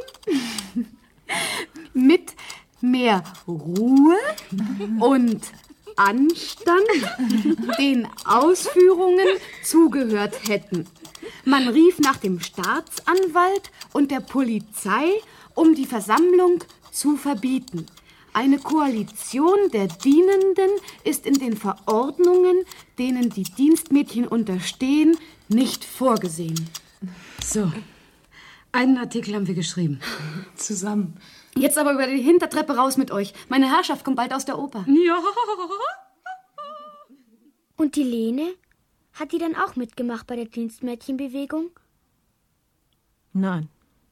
Speaker 2: mit mehr Ruhe und Anstand den Ausführungen zugehört hätten. Man rief nach dem Staatsanwalt und der Polizei, um die Versammlung zu verbieten. Eine Koalition der Dienenden ist in den Verordnungen, denen die Dienstmädchen unterstehen, nicht vorgesehen.
Speaker 14: So, einen Artikel haben wir geschrieben.
Speaker 3: Zusammen.
Speaker 2: Jetzt aber über die Hintertreppe raus mit euch. Meine Herrschaft kommt bald aus der Oper.
Speaker 14: Ja.
Speaker 4: Und die Lene? Hat die dann auch mitgemacht bei der Dienstmädchenbewegung?
Speaker 5: Nein.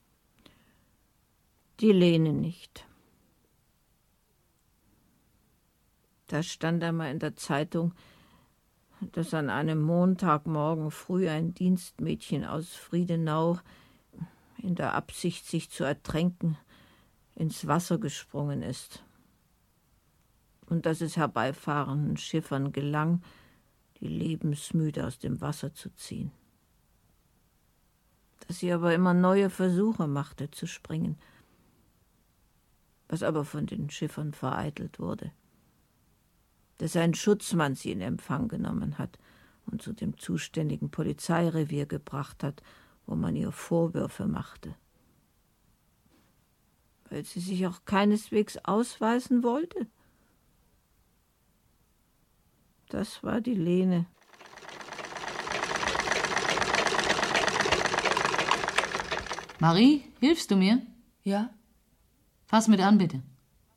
Speaker 5: Die Lene nicht. Da stand einmal in der Zeitung, dass an einem Montagmorgen früh ein Dienstmädchen aus Friedenau in der Absicht, sich zu ertränken, ins Wasser gesprungen ist. Und dass es herbeifahrenden Schiffern gelang, die lebensmüde aus dem Wasser zu ziehen. Dass sie aber immer neue Versuche machte zu springen, was aber von den Schiffern vereitelt wurde. Dass ein Schutzmann sie in Empfang genommen hat und zu dem zuständigen Polizeirevier gebracht hat, wo man ihr Vorwürfe machte. Weil sie sich auch keineswegs ausweisen wollte. Das war die Lene.
Speaker 1: Marie, hilfst du mir?
Speaker 3: Ja?
Speaker 1: Fass mit an, bitte.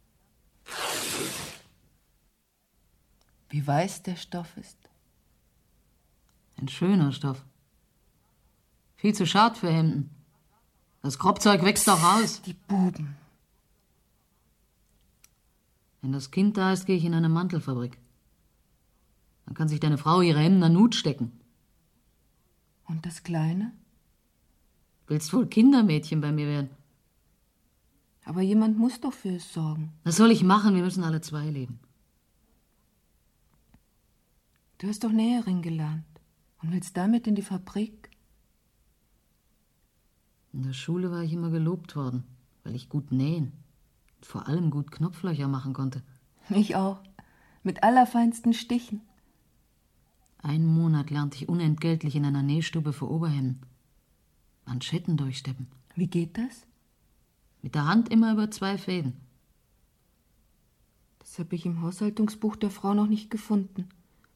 Speaker 3: Wie weiß der Stoff ist?
Speaker 1: Ein schöner Stoff. Viel zu schad für Hemden. Das Kropfzeug wächst doch raus.
Speaker 3: Die Buben.
Speaker 1: Wenn das Kind da ist, gehe ich in eine Mantelfabrik. Dann kann sich deine Frau ihre Hemden an Nut stecken.
Speaker 13: Und das Kleine?
Speaker 1: Willst wohl Kindermädchen bei mir werden?
Speaker 13: Aber jemand muss doch für es sorgen.
Speaker 1: Was soll ich machen? Wir müssen alle zwei leben.
Speaker 13: Du hast doch Näherin gelernt und willst damit in die Fabrik?
Speaker 1: In der Schule war ich immer gelobt worden, weil ich gut nähen und vor allem gut Knopflöcher machen konnte.
Speaker 13: Ich auch. Mit allerfeinsten Stichen.
Speaker 1: Einen Monat lernte ich unentgeltlich in einer Nähstube für Oberhemden. Manschetten durchsteppen.
Speaker 13: Wie geht das?
Speaker 1: Mit der Hand immer über zwei Fäden.
Speaker 13: Das habe ich im Haushaltungsbuch der Frau noch nicht gefunden.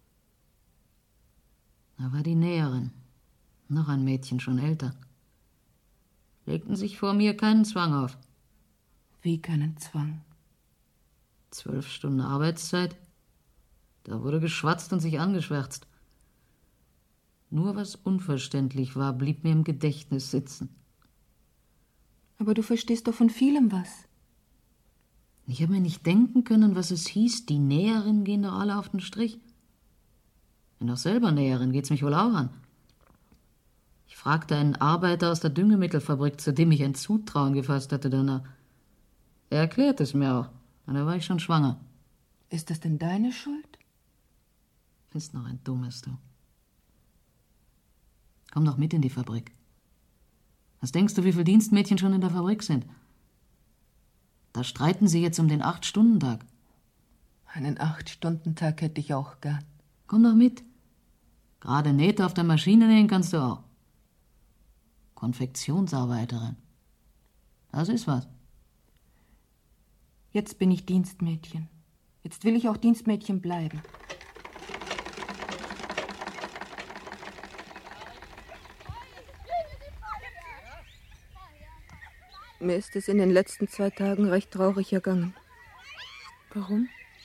Speaker 1: Da war die Näherin. Noch ein Mädchen, schon älter. Legten sich vor mir keinen Zwang auf.
Speaker 13: Wie keinen Zwang?
Speaker 1: Zwölf Stunden Arbeitszeit. Da wurde geschwatzt und sich angeschwärzt. Nur was unverständlich war, blieb mir im Gedächtnis sitzen.
Speaker 13: Aber du verstehst doch von vielem was.
Speaker 1: Ich habe mir nicht denken können, was es hieß. Die Näherinnen gehen doch alle auf den Strich. Bin doch selber Näherin, geht's mich wohl auch an. Ich fragte einen Arbeiter aus der Düngemittelfabrik, zu dem ich ein Zutrauen gefasst hatte, danach. Er erklärte es mir auch. Und da war ich schon schwanger.
Speaker 13: Ist das denn deine Schuld?
Speaker 1: Bist noch ein Dummes, du. Komm doch mit in die Fabrik. Was denkst du, wie viele Dienstmädchen schon in der Fabrik sind? Da streiten sie jetzt um den Acht-Stunden-Tag.
Speaker 13: Einen Acht-Stunden-Tag hätte ich auch gern.
Speaker 1: Komm doch mit. Gerade Nähte auf der Maschine nähen kannst du auch. Konfektionsarbeiterin. Das ist was.
Speaker 13: Jetzt bin ich Dienstmädchen. Jetzt will ich auch Dienstmädchen bleiben. Mir ist es in den letzten zwei Tagen recht traurig ergangen.
Speaker 15: Warum?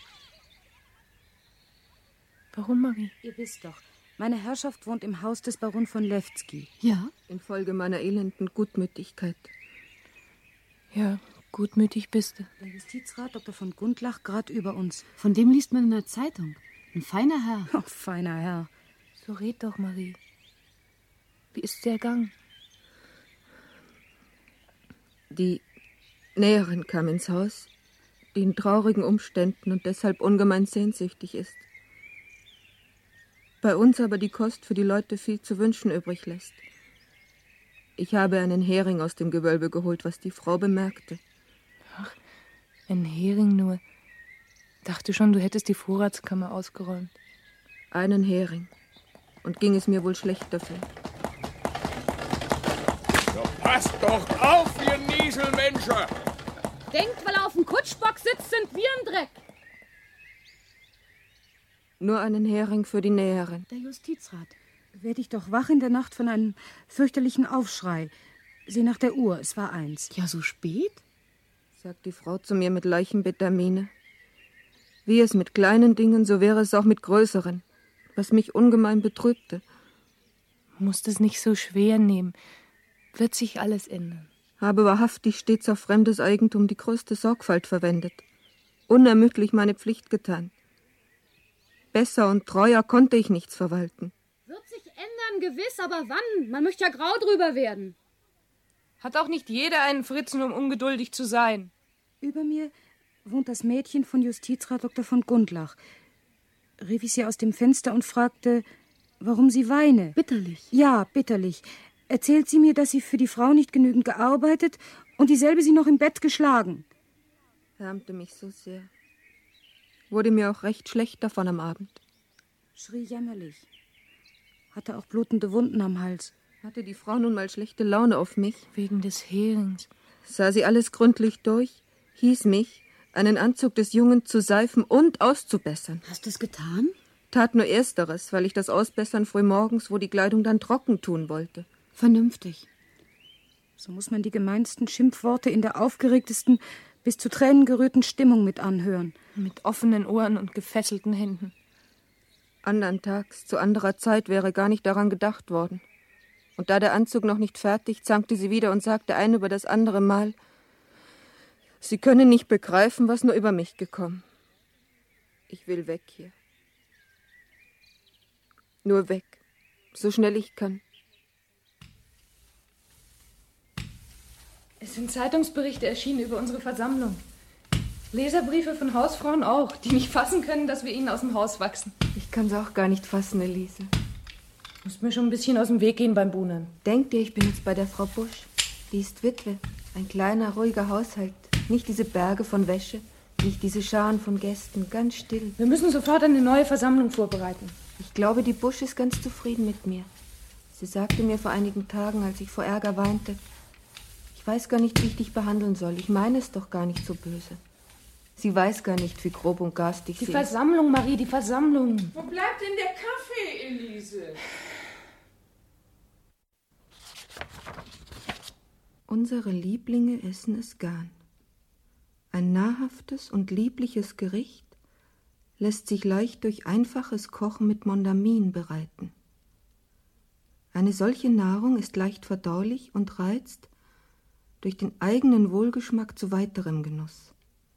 Speaker 15: Warum, Marie?
Speaker 14: Ihr wisst doch, meine Herrschaft wohnt im Haus des Baron von Lewski.
Speaker 15: Ja?
Speaker 13: Infolge meiner elenden Gutmütigkeit.
Speaker 15: Ja, gutmütig bist du.
Speaker 14: Der Justizrat Doktor von Gundlach grad über uns.
Speaker 15: Von dem liest man in der Zeitung. Ein feiner Herr.
Speaker 14: Oh, feiner Herr.
Speaker 15: So red doch, Marie. Wie ist der Gang?
Speaker 13: Die Näherin kam ins Haus, die in traurigen Umständen und deshalb ungemein sehnsüchtig ist. Bei uns aber die Kost für die Leute viel zu wünschen übrig lässt. Ich habe einen Hering aus dem Gewölbe geholt, was die Frau bemerkte.
Speaker 15: Ach, ein Hering nur. Dachte schon, du hättest die Vorratskammer ausgeräumt.
Speaker 13: Einen Hering. Und ging es mir wohl schlecht dafür.
Speaker 7: So, passt doch auf, ihr Nieselmenscher!
Speaker 19: Denkt, weil er auf dem Kutschbock sitzt, sind wir im Dreck.
Speaker 13: Nur einen Hering für die Näherin.
Speaker 14: Der Justizrat. Werd ich doch wach in der Nacht von einem fürchterlichen Aufschrei. Sieh nach der Uhr, es war eins.
Speaker 15: Ja, so spät?
Speaker 13: Sagt die Frau zu mir mit leichenbitter Miene. Wie es mit kleinen Dingen, so wäre es auch mit größeren, was mich ungemein betrübte.
Speaker 15: Musst es nicht so schwer nehmen. Wird sich alles ändern.
Speaker 13: Habe wahrhaftig stets auf fremdes Eigentum die größte Sorgfalt verwendet. Unermüdlich meine Pflicht getan. Besser und treuer konnte ich nichts verwalten.
Speaker 19: Wird sich ändern, gewiss, aber wann? Man möchte ja grau drüber werden.
Speaker 15: Hat auch nicht jeder einen Fritzen, um ungeduldig zu sein.
Speaker 14: Über mir wohnt das Mädchen von Justizrat Doktor von Gundlach. Rief ich sie aus dem Fenster und fragte, warum sie weine.
Speaker 15: Bitterlich?
Speaker 14: Ja, bitterlich. Erzählt sie mir, dass sie für die Frau nicht genügend gearbeitet und dieselbe sie noch im Bett geschlagen.
Speaker 13: Härmte mich so sehr. Wurde mir auch recht schlecht davon am Abend.
Speaker 14: Schrie jämmerlich. Hatte auch blutende Wunden am Hals.
Speaker 13: Hatte die Frau nun mal schlechte Laune auf mich?
Speaker 15: Wegen des Herings.
Speaker 13: Sah sie alles gründlich durch, hieß mich, einen Anzug des Jungen zu seifen und auszubessern.
Speaker 15: Hast du es getan?
Speaker 13: Tat nur Ersteres, weil ich das Ausbessern frühmorgens, wo die Kleidung dann trocken tun wollte.
Speaker 15: Vernünftig.
Speaker 14: So muss man die gemeinsten Schimpfworte in der aufgeregtesten, bis zu Tränen gerührten Stimmung mit anhören.
Speaker 15: Mit offenen Ohren und gefesselten Händen.
Speaker 13: Andern Tags, zu anderer Zeit, wäre gar nicht daran gedacht worden. Und da der Anzug noch nicht fertig, zankte sie wieder und sagte ein über das andere Mal, sie könne nicht begreifen, was nur über mich gekommen. Ich will weg hier. Nur weg, so schnell ich kann.
Speaker 15: Es sind Zeitungsberichte erschienen über unsere Versammlung. Leserbriefe von Hausfrauen auch, die nicht fassen können, dass wir ihnen aus dem Haus wachsen.
Speaker 13: Ich kann's auch gar nicht fassen, Elise.
Speaker 15: Musst mir schon ein bisschen aus dem Weg gehen beim Buhnern.
Speaker 13: Denk dir, ich bin jetzt bei der Frau Busch. Die ist Witwe. Ein kleiner, ruhiger Haushalt. Nicht diese Berge von Wäsche, nicht diese Scharen von Gästen. Ganz still.
Speaker 15: Wir müssen sofort eine neue Versammlung vorbereiten.
Speaker 13: Ich glaube, die Busch ist ganz zufrieden mit mir. Sie sagte mir vor einigen Tagen, als ich vor Ärger weinte, ich weiß gar nicht, wie ich dich behandeln soll. Ich meine es doch gar nicht so böse. Sie weiß gar nicht, wie grob und garstig
Speaker 15: die
Speaker 13: sie
Speaker 15: Versammlung, ist. Marie, die Versammlung.
Speaker 3: Wo bleibt denn der Kaffee, Elise?
Speaker 13: Unsere Lieblinge essen es gern. Ein nahrhaftes und liebliches Gericht lässt sich leicht durch einfaches Kochen mit Mondamin bereiten. Eine solche Nahrung ist leicht verdaulich und reizt durch den eigenen Wohlgeschmack zu weiterem Genuss.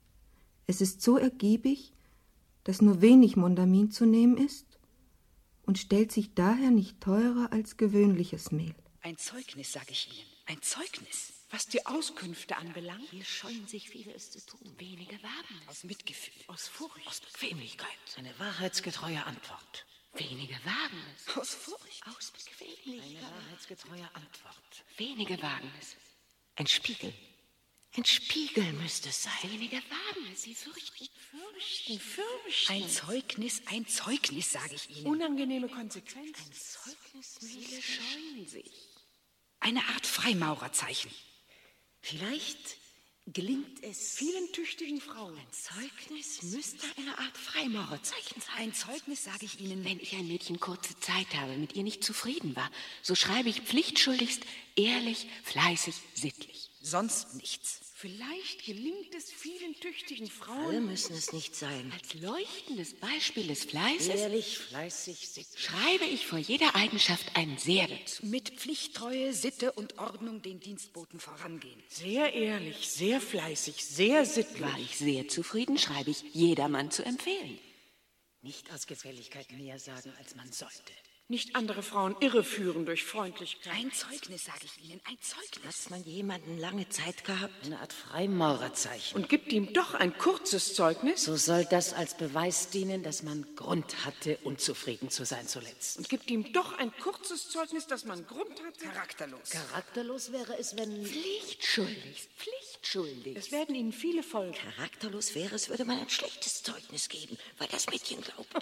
Speaker 13: Es ist so ergiebig, dass nur wenig Mondamin zu nehmen ist und stellt sich daher nicht teurer als gewöhnliches Mehl.
Speaker 6: Ein Zeugnis, sage ich Ihnen, ein Zeugnis. Was die Auskünfte anbelangt, hier scheuen sich viele es zu tun. Wenige wagen es. Aus Mitgefühl, aus Furcht, aus Bequemlichkeit.
Speaker 12: Eine wahrheitsgetreue Antwort.
Speaker 6: Wenige wagen es. Aus Furcht, aus Bequemlichkeit.
Speaker 12: Eine wahrheitsgetreue Antwort.
Speaker 6: Wenige wagen es. Ein Spiegel. Ein Spiegel müsste es sein. Wenige wagen es. Sie fürchten, fürchten, fürchten. Ein Zeugnis, ein Zeugnis, sage ich Ihnen.
Speaker 3: Unangenehme Konsequenzen.
Speaker 6: Ein Zeugnis, viele scheuen sich. Eine Art Freimaurerzeichen.
Speaker 12: Vielleicht gelingt es
Speaker 6: vielen tüchtigen Frauen. Ein Zeugnis müsste eine Art Freimaurerzeichen sein. Ein Zeugnis, sage ich Ihnen, wenn ich ein Mädchen kurze Zeit habe, mit ihr nicht zufrieden war, so schreibe ich pflichtschuldigst, ehrlich, fleißig, sittlich. Sonst nichts.
Speaker 3: Vielleicht gelingt es vielen tüchtigen Frauen.
Speaker 12: Alle müssen es nicht sein.
Speaker 6: Als leuchtendes Beispiel des Fleißes,
Speaker 12: ehrlich, fleißig, sittlich,
Speaker 6: schreibe ich vor jeder Eigenschaft ein Sehr dazu.
Speaker 12: Mit Pflichttreue, Sitte und Ordnung den Dienstboten vorangehen.
Speaker 3: Sehr ehrlich, sehr fleißig, sehr sittlich.
Speaker 6: War ich sehr zufrieden, schreibe ich jedermann zu empfehlen.
Speaker 12: Nicht aus Gefälligkeit mehr sagen, als man sollte.
Speaker 3: Nicht andere Frauen irreführen durch Freundlichkeit.
Speaker 6: Ein Zeugnis, sage ich Ihnen, ein Zeugnis.
Speaker 12: Hat man jemanden lange Zeit gehabt? Eine Art Freimaurerzeichen.
Speaker 3: Und gibt ihm doch ein kurzes Zeugnis?
Speaker 12: So soll das als Beweis dienen, dass man Grund hatte, unzufrieden zu sein zuletzt.
Speaker 3: Und gibt ihm doch ein kurzes Zeugnis, dass man Grund hatte?
Speaker 6: Charakterlos.
Speaker 12: Charakterlos wäre es, wenn...
Speaker 6: Pflichtschuldig, pflichtschuldig.
Speaker 3: Es werden Ihnen viele folgen.
Speaker 12: Charakterlos wäre es, würde man ein schlechtes Zeugnis geben, weil das Mädchen glaubt.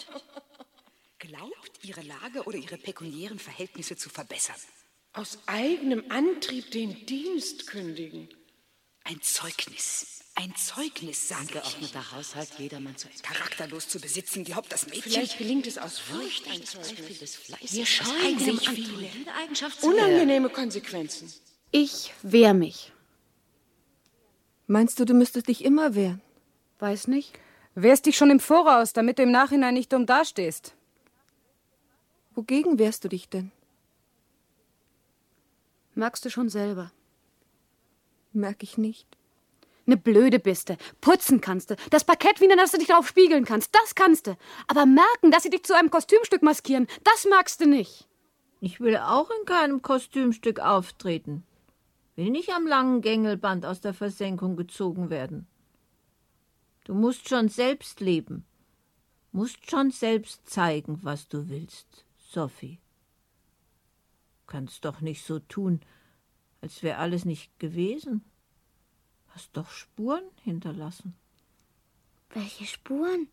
Speaker 6: Glaubt, ihre Lage oder ihre pekuniären Verhältnisse zu verbessern.
Speaker 3: Aus eigenem Antrieb den Dienst kündigen.
Speaker 6: Ein Zeugnis. Ein Zeugnis, sage ich.
Speaker 12: Geordneter Haushalt, jedermann zu empfehlen.
Speaker 6: Charakterlos zu besitzen, glaubt das Mädchen.
Speaker 3: Vielleicht gelingt es aus Furcht ein Zeugnis.
Speaker 6: Wir scheuen sich viele.
Speaker 3: Unangenehme Konsequenzen.
Speaker 15: Ich wehr mich.
Speaker 13: Meinst du, du müsstest dich immer wehren?
Speaker 15: Weiß nicht. Wehrst dich schon im Voraus, damit du im Nachhinein nicht dumm dastehst.
Speaker 13: Wogegen wehrst du dich denn?
Speaker 15: Merkst du schon selber.
Speaker 13: Merk ich nicht.
Speaker 15: Ne blöde Biste. Putzen kannst du. Das Parkett wienern, dass du dich darauf spiegeln kannst. Das kannst du. Aber merken, dass sie dich zu einem Kostümstück maskieren, das merkst du nicht.
Speaker 5: Ich will auch in keinem Kostümstück auftreten. Will nicht am langen Gängelband aus der Versenkung gezogen werden. Du musst schon selbst leben. Musst schon selbst zeigen, was du willst. Sophie, kannst doch nicht so tun, als wäre alles nicht gewesen. Hast doch Spuren hinterlassen.
Speaker 4: Welche Spuren?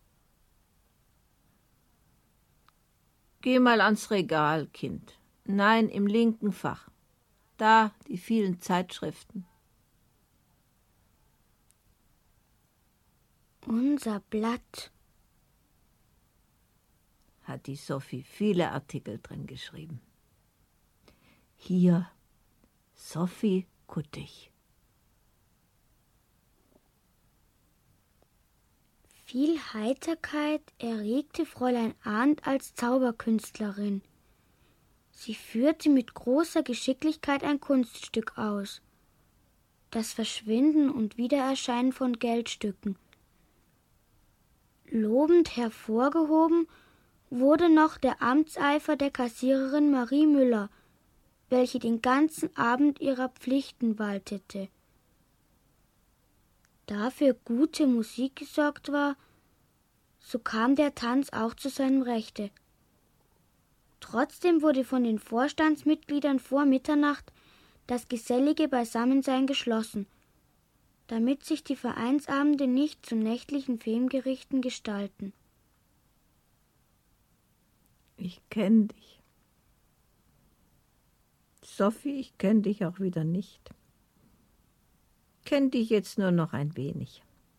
Speaker 5: Geh mal ans Regal, Kind. Nein, im linken Fach. Da die vielen Zeitschriften.
Speaker 4: Unser Blatt.
Speaker 5: Hat die Sophie viele Artikel drin geschrieben. Hier, Sophie Kuttig.
Speaker 4: Viel Heiterkeit erregte Fräulein Arndt als Zauberkünstlerin. Sie führte mit großer Geschicklichkeit ein Kunststück aus. Das Verschwinden und Wiedererscheinen von Geldstücken. Lobend hervorgehoben wurde noch der Amtseifer der Kassiererin Marie Müller, welche den ganzen Abend ihrer Pflichten waltete. Da für gute Musik gesorgt war, so kam der Tanz auch zu seinem Rechte. Trotzdem wurde von den Vorstandsmitgliedern vor Mitternacht das gesellige Beisammensein geschlossen, damit sich die Vereinsabende nicht zu nächtlichen Filmgerichten gestalten.
Speaker 5: Ich kenn dich. Sophie, ich kenn dich auch wieder nicht. Kenn dich jetzt nur noch ein wenig.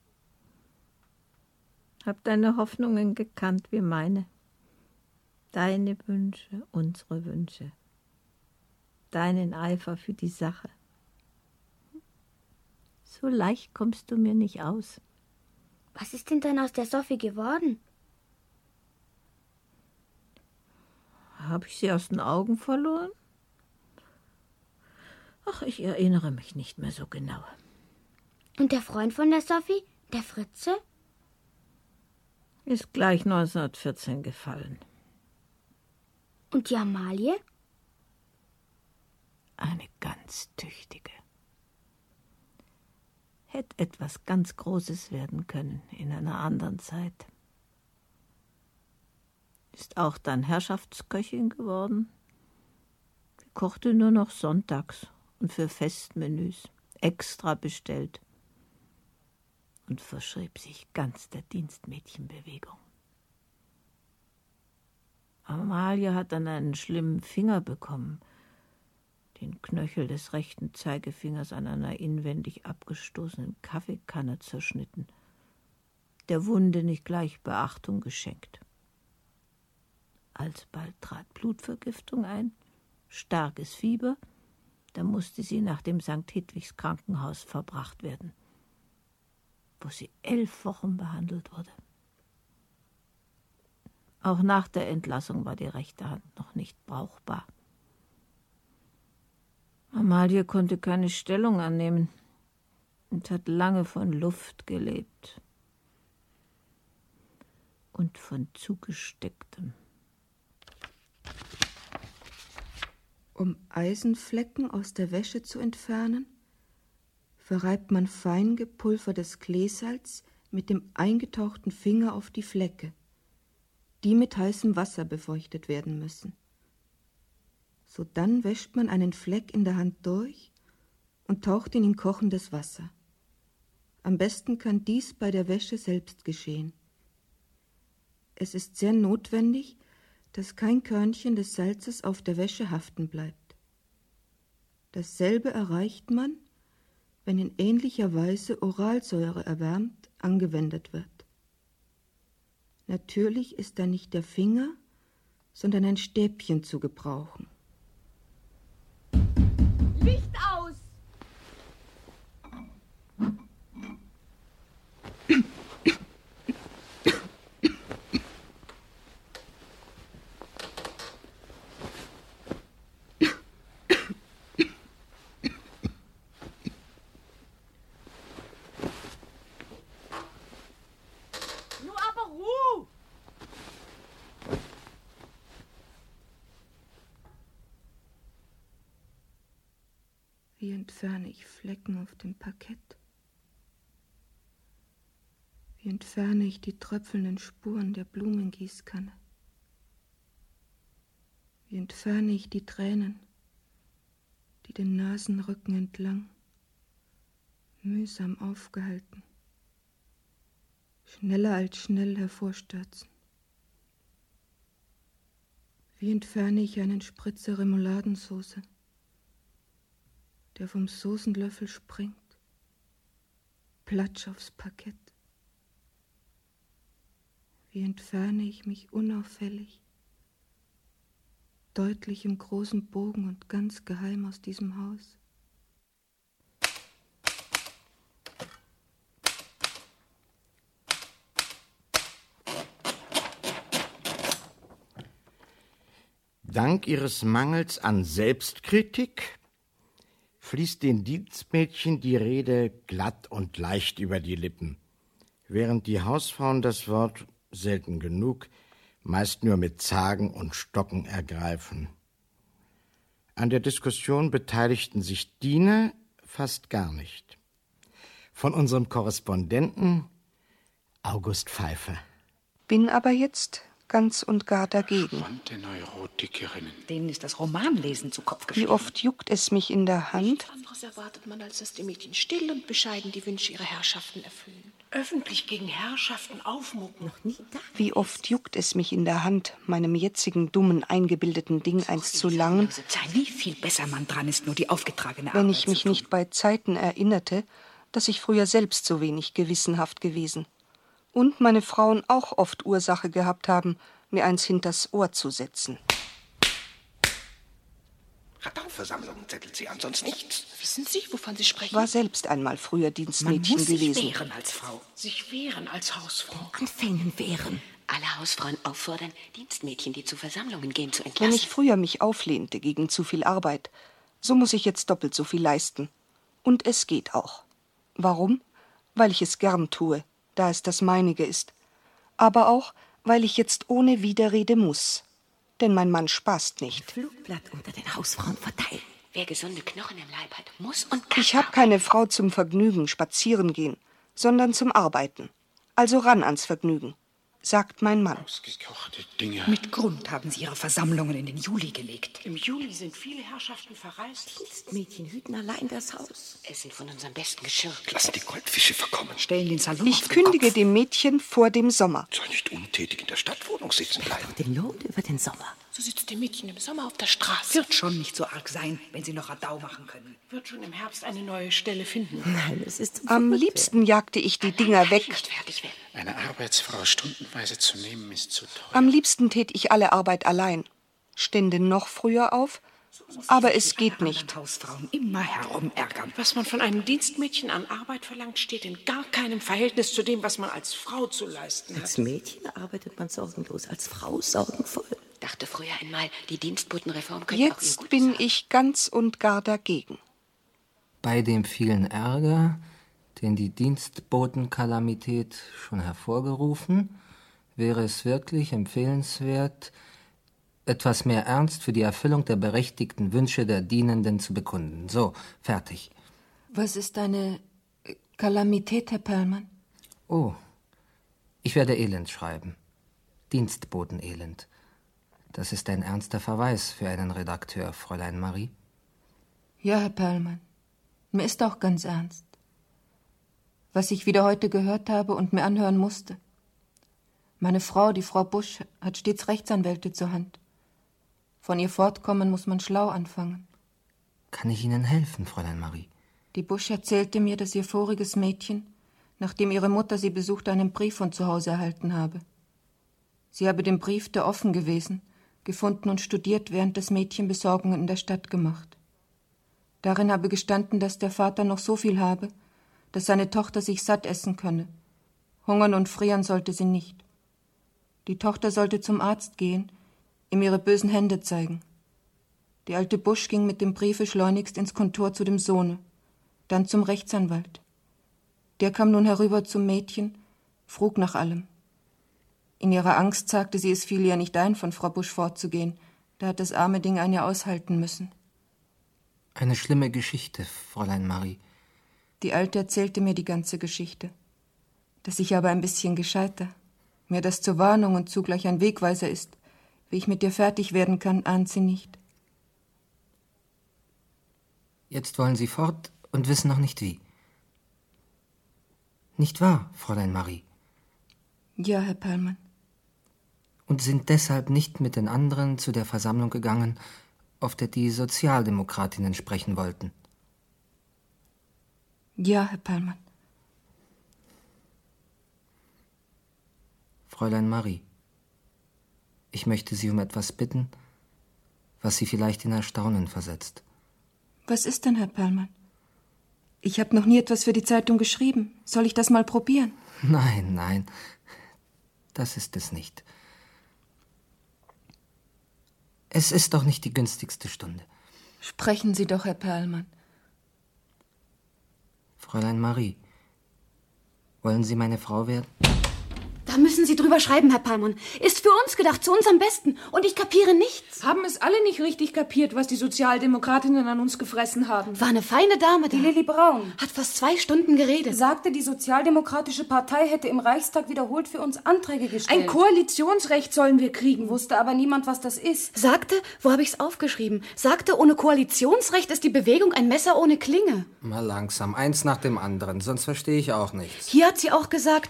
Speaker 5: Hab deine Hoffnungen gekannt wie meine. Deine Wünsche, unsere Wünsche. Deinen Eifer für die Sache. So leicht kommst du mir nicht aus.
Speaker 4: Was ist denn dann aus der Sophie geworden?
Speaker 5: Hab ich sie aus den Augen verloren? Ach, ich erinnere mich nicht mehr so genau.
Speaker 4: Und der Freund von der Sophie, der Fritze?
Speaker 5: Ist gleich neunzehnhundertvierzehn gefallen.
Speaker 4: Und die Amalie?
Speaker 5: Eine ganz tüchtige. Hätte etwas ganz Großes werden können in einer anderen Zeit. Ist auch dann Herrschaftsköchin geworden. Sie kochte nur noch sonntags und für Festmenüs, extra bestellt. Und verschrieb sich ganz der Dienstmädchenbewegung. Amalie hat dann einen schlimmen Finger bekommen, den Knöchel des rechten Zeigefingers an einer inwendig abgestoßenen Kaffeekanne zerschnitten, der Wunde nicht gleich Beachtung geschenkt. Alsbald trat Blutvergiftung ein, starkes Fieber, da musste sie nach dem Sankt Hedwigs Krankenhaus verbracht werden, wo sie elf Wochen behandelt wurde. Auch nach der Entlassung war die rechte Hand noch nicht brauchbar. Amalie konnte keine Stellung annehmen und hat lange von Luft gelebt und von Zugestecktem.
Speaker 13: Um Eisenflecken aus der Wäsche zu entfernen, verreibt man fein gepulvertes Kleesalz mit dem eingetauchten Finger auf die Flecke, die mit heißem Wasser befeuchtet werden müssen. Sodann wäscht man einen Fleck in der Hand durch und taucht ihn in kochendes Wasser. Am besten kann dies bei der Wäsche selbst geschehen. Es ist sehr notwendig, dass kein Körnchen des Salzes auf der Wäsche haften bleibt. Dasselbe erreicht man, wenn in ähnlicher Weise Oralsäure erwärmt angewendet wird. Natürlich ist da nicht der Finger, sondern ein Stäbchen zu gebrauchen.
Speaker 19: Licht aus! Nur aber Ruhe!
Speaker 13: Wie entferne ich Flecken auf dem Parkett? Wie entferne ich die tröpfelnden Spuren der Blumengießkanne? Wie entferne ich die Tränen, die den Nasenrücken entlang, mühsam aufgehalten, schneller als schnell hervorstürzen? Wie entferne ich einen Spritzer Remouladensauce, der vom Soßenlöffel springt, platsch aufs Parkett? Wie entferne ich mich unauffällig, deutlich im großen Bogen und ganz geheim aus diesem Haus?
Speaker 9: Dank ihres Mangels an Selbstkritik fließt den Dienstmädchen die Rede glatt und leicht über die Lippen. während die Hausfrauen das Wort selten genug, meist nur mit Zagen und Stocken ergreifen. An der Diskussion beteiligten sich Diener fast gar nicht. Von unserem Korrespondenten August Pfeiffer.
Speaker 10: Bin aber jetzt ganz und gar dagegen.
Speaker 22: Neurotikerinnen.
Speaker 6: Denen ist das Romanlesen zu Kopf gestiegen.
Speaker 10: Wie oft juckt es mich in der Hand?
Speaker 6: Nichts anderes erwartet man, als dass die Mädchen still und bescheiden die Wünsche ihrer Herrschaften erfüllen. Öffentlich gegen Herrschaften aufmucken. Noch nie da.
Speaker 10: Wie oft juckt es mich in der Hand, meinem jetzigen dummen, eingebildeten Ding eins zu langen,
Speaker 6: Wie viel besser man dran ist, nur die aufgetragene
Speaker 10: wenn
Speaker 6: Arbeit
Speaker 10: ich mich
Speaker 6: zu tun.
Speaker 10: nicht bei Zeiten erinnerte, dass ich früher selbst so wenig gewissenhaft gewesen und meine Frauen auch oft Ursache gehabt haben, mir eins hinters Ohr zu setzen.
Speaker 22: Radauversammlungen zettelt sie an, sonst nichts.
Speaker 6: Wissen Sie, wovon Sie sprechen?
Speaker 10: War selbst einmal früher Dienstmädchen
Speaker 6: Man muss sich
Speaker 10: gewesen.
Speaker 6: wehren als Frau. Sich wehren als Hausfrau. Anfängen wehren. Alle Hausfrauen auffordern, Dienstmädchen, die zu Versammlungen gehen, zu entlassen.
Speaker 10: Wenn ich früher mich auflehnte gegen zu viel Arbeit, so muss ich jetzt doppelt so viel leisten. Und es geht auch. Warum? Weil ich es gern tue, da es das meinige ist. Aber auch, weil ich jetzt ohne Widerrede muss. Denn mein Mann spaßt nicht.
Speaker 6: Flugblatt unter den Hausfrauen verteilen. Wer gesunde Knochen im Leib hat, muss und kann.
Speaker 10: Ich habe keine Frau zum Vergnügen, spazieren gehen, sondern zum Arbeiten. Also ran ans Vergnügen, sagt mein Mann.
Speaker 22: Ausgekochte Dinge.
Speaker 6: Mit Grund haben Sie Ihre Versammlungen in den Juli gelegt. Im Juli sind viele Herrschaften verreist. Dienstmädchen hüten allein das Haus. Es sind von unserem besten Geschirr.
Speaker 22: Lassen die Goldfische verkommen.
Speaker 6: Stellen den Salon
Speaker 10: Ich kündige dem Mädchen vor dem Sommer.
Speaker 22: Soll nicht untätig in der Stadtwohnung sitzen bleiben.
Speaker 6: Den Lohn über den Sommer. So sitzt dem Mädchen im Sommer auf der Straße. Wird schon nicht so arg sein, wenn Sie noch Radau machen können. Wird schon im Herbst eine neue Stelle finden. Nein, es ist zum
Speaker 10: Am liebsten jagte ich die Dinger weg.
Speaker 22: Eine Arbeitsfrau stundenweise zu nehmen, ist zu teuer.
Speaker 10: Am liebsten tät ich alle Arbeit allein. Stände noch früher auf, aber es geht nicht.
Speaker 6: Hausfrauen immer herumärgern. Was man von einem Dienstmädchen an Arbeit verlangt, steht in gar keinem Verhältnis zu dem, was man als Frau zu leisten hat.
Speaker 11: Als Mädchen arbeitet man sorgenlos, als Frau sorgenvoll.
Speaker 6: Dachte früher einmal, die Dienstbotenreform könnte auch ihr
Speaker 10: Jetzt
Speaker 6: Gutes
Speaker 10: bin
Speaker 6: sein.
Speaker 10: ich ganz und gar dagegen.
Speaker 21: Bei dem vielen Ärger, den die Dienstbotenkalamität schon hervorgerufen, wäre es wirklich empfehlenswert, etwas mehr Ernst für die Erfüllung der berechtigten Wünsche der Dienenden zu bekunden. So, fertig.
Speaker 18: Was ist eine Kalamität, Herr Perlmann?
Speaker 21: Oh, ich werde Elend schreiben. Dienstbotenelend. Das ist ein ernster Verweis für einen Redakteur, Fräulein Marie.
Speaker 18: Ja, Herr Perlmann. Mir ist auch ganz ernst. Was ich wieder heute gehört habe und mir anhören musste. Meine Frau, die Frau Busch, hat stets Rechtsanwälte zur Hand. Von ihr fortkommen muss man schlau anfangen.
Speaker 21: Kann ich Ihnen helfen, Fräulein Marie?
Speaker 18: Die Busch erzählte mir, dass ihr voriges Mädchen, nachdem ihre Mutter sie besuchte, einen Brief von zu Hause erhalten habe. Sie habe den Brief, der offen gewesen, gefunden und studiert, während das Mädchen Besorgungen in der Stadt gemacht. Darin habe gestanden, dass der Vater noch so viel habe, dass seine Tochter sich satt essen könne. Hungern und frieren sollte sie nicht. Die Tochter sollte zum Arzt gehen, ihm ihre bösen Hände zeigen. Die alte Busch ging mit dem Briefe schleunigst ins Kontor zu dem Sohne, dann zum Rechtsanwalt. Der kam nun herüber zum Mädchen, frug nach allem. In ihrer Angst sagte sie, es fiel ihr nicht ein, von Frau Busch fortzugehen. Da hat das arme Ding ein Jahr aushalten müssen.
Speaker 21: Eine schlimme Geschichte, Fräulein Marie.
Speaker 18: Die Alte erzählte mir die ganze Geschichte. Dass ich aber ein bisschen gescheiter, mir das zur Warnung und zugleich ein Wegweiser ist, wie ich mit dir fertig werden kann, ahnt sie nicht.
Speaker 21: Jetzt wollen Sie fort und wissen noch nicht wie. Nicht wahr, Fräulein Marie?
Speaker 18: Ja, Herr Perlmann.
Speaker 21: Und sind deshalb nicht mit den anderen zu der Versammlung gegangen, auf der die Sozialdemokratinnen sprechen wollten?
Speaker 18: Ja, Herr Perlmann.
Speaker 21: Fräulein Marie, ich möchte Sie um etwas bitten, was Sie vielleicht in Erstaunen versetzt.
Speaker 18: Was ist denn, Herr Perlmann? Ich habe noch nie etwas für die Zeitung geschrieben. Soll ich das mal probieren?
Speaker 21: Nein, nein, das ist es nicht. Es ist doch nicht die günstigste Stunde.
Speaker 18: Sprechen Sie doch, Herr Perlmann.
Speaker 21: Fräulein Marie, Wollen Sie meine Frau werden?
Speaker 19: Da müssen Sie drüber schreiben, Herr Palmon. Ist für uns gedacht, zu unserem Besten. Und ich kapiere nichts.
Speaker 16: Haben es alle nicht richtig kapiert, was die Sozialdemokratinnen an uns gefressen haben?
Speaker 19: War eine feine Dame da.
Speaker 16: Die Lilli Braun.
Speaker 19: Hat fast zwei Stunden geredet.
Speaker 16: Sagte, die Sozialdemokratische Partei hätte im Reichstag wiederholt für uns Anträge gestellt. Ein Koalitionsrecht sollen wir kriegen, wusste aber niemand, was das ist.
Speaker 19: Sagte, wo habe ich's aufgeschrieben? Sagte, ohne Koalitionsrecht ist die Bewegung ein Messer ohne Klinge.
Speaker 21: Mal langsam, eins nach dem anderen, sonst verstehe ich auch nichts.
Speaker 19: Hier hat sie auch gesagt,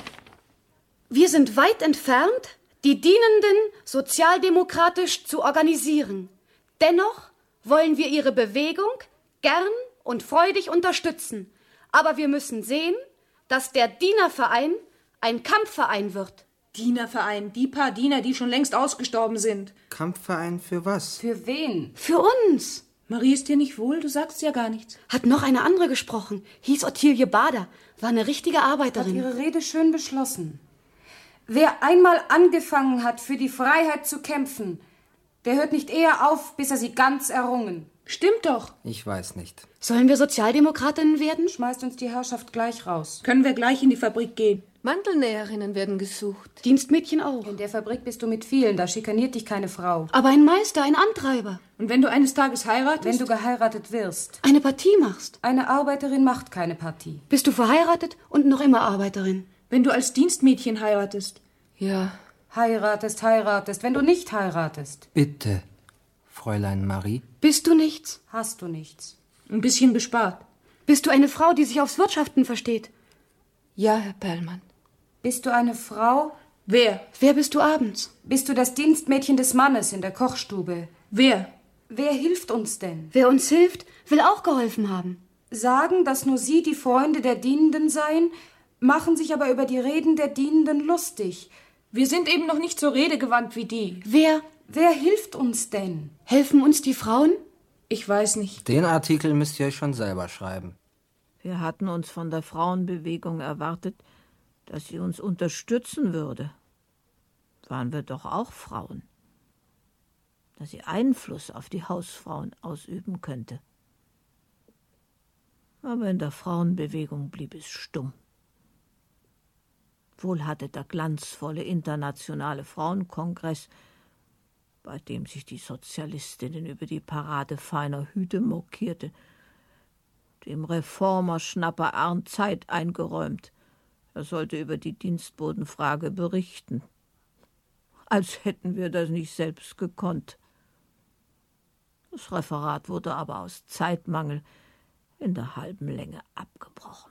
Speaker 19: wir sind weit entfernt, die Dienenden sozialdemokratisch zu organisieren. Dennoch wollen wir ihre Bewegung gern und freudig unterstützen. Aber wir müssen sehen, dass der Dienerverein ein Kampfverein wird.
Speaker 16: Dienerverein, die paar Diener, die schon längst ausgestorben sind.
Speaker 21: Kampfverein für was?
Speaker 16: Für wen?
Speaker 19: Für uns.
Speaker 16: Marie, ist dir nicht wohl? Du sagst ja gar nichts.
Speaker 19: Hat noch eine andere gesprochen, hieß Ottilie Bader, war eine richtige Arbeiterin.
Speaker 16: Hat ihre Rede schön beschlossen. Wer einmal angefangen hat, für die Freiheit zu kämpfen, der hört nicht eher auf, bis er sie ganz errungen. Stimmt doch.
Speaker 21: Ich weiß nicht.
Speaker 19: Sollen wir Sozialdemokratinnen werden?
Speaker 16: Schmeißt uns die Herrschaft gleich raus. Können wir gleich in die Fabrik gehen?
Speaker 17: Mantelnäherinnen werden gesucht.
Speaker 19: Dienstmädchen auch.
Speaker 16: In der Fabrik bist du mit vielen, da schikaniert dich keine Frau.
Speaker 19: Aber ein Meister, ein Antreiber.
Speaker 16: Und wenn du eines Tages heiratest? Wenn du geheiratet wirst.
Speaker 19: Eine Partie machst?
Speaker 16: Eine Arbeiterin macht keine Partie.
Speaker 19: Bist du verheiratet und noch immer Arbeiterin?
Speaker 16: Wenn du als Dienstmädchen heiratest?
Speaker 17: Ja.
Speaker 16: Heiratest, heiratest, wenn du nicht heiratest.
Speaker 21: Bitte, Fräulein Marie.
Speaker 19: Bist du nichts?
Speaker 16: Hast du nichts. Ein bisschen gespart.
Speaker 19: Bist du eine Frau, die sich aufs Wirtschaften versteht?
Speaker 17: Ja, Herr Perlmann.
Speaker 16: Bist du eine Frau? Wer?
Speaker 19: Wer bist du abends?
Speaker 16: Bist du das Dienstmädchen des Mannes in der Kochstube? Wer? Wer hilft uns denn?
Speaker 19: Wer uns hilft, will auch geholfen haben.
Speaker 16: Sagen, dass nur sie die Freunde der Dienenden seien, machen sich aber über die Reden der Dienenden lustig. Wir sind eben noch nicht so redegewandt wie die.
Speaker 19: Wer?
Speaker 16: Wer hilft uns denn?
Speaker 19: Helfen uns die Frauen?
Speaker 16: Ich weiß nicht.
Speaker 21: Den Artikel müsst ihr euch schon selber schreiben.
Speaker 5: Wir hatten uns von der Frauenbewegung erwartet, dass sie uns unterstützen würde. Waren wir doch auch Frauen. Dass sie Einfluss auf die Hausfrauen ausüben könnte. Aber in der Frauenbewegung blieb es stumm. Wohl hatte der glanzvolle internationale Frauenkongress, bei dem sich die Sozialistinnen über die Parade feiner Hüte mokierte, dem Reformerschnapper Arndt Zeit eingeräumt. Er sollte über die Dienstbotenfrage berichten. Als hätten wir das nicht selbst gekonnt. Das Referat wurde aber aus Zeitmangel in der halben Länge abgebrochen.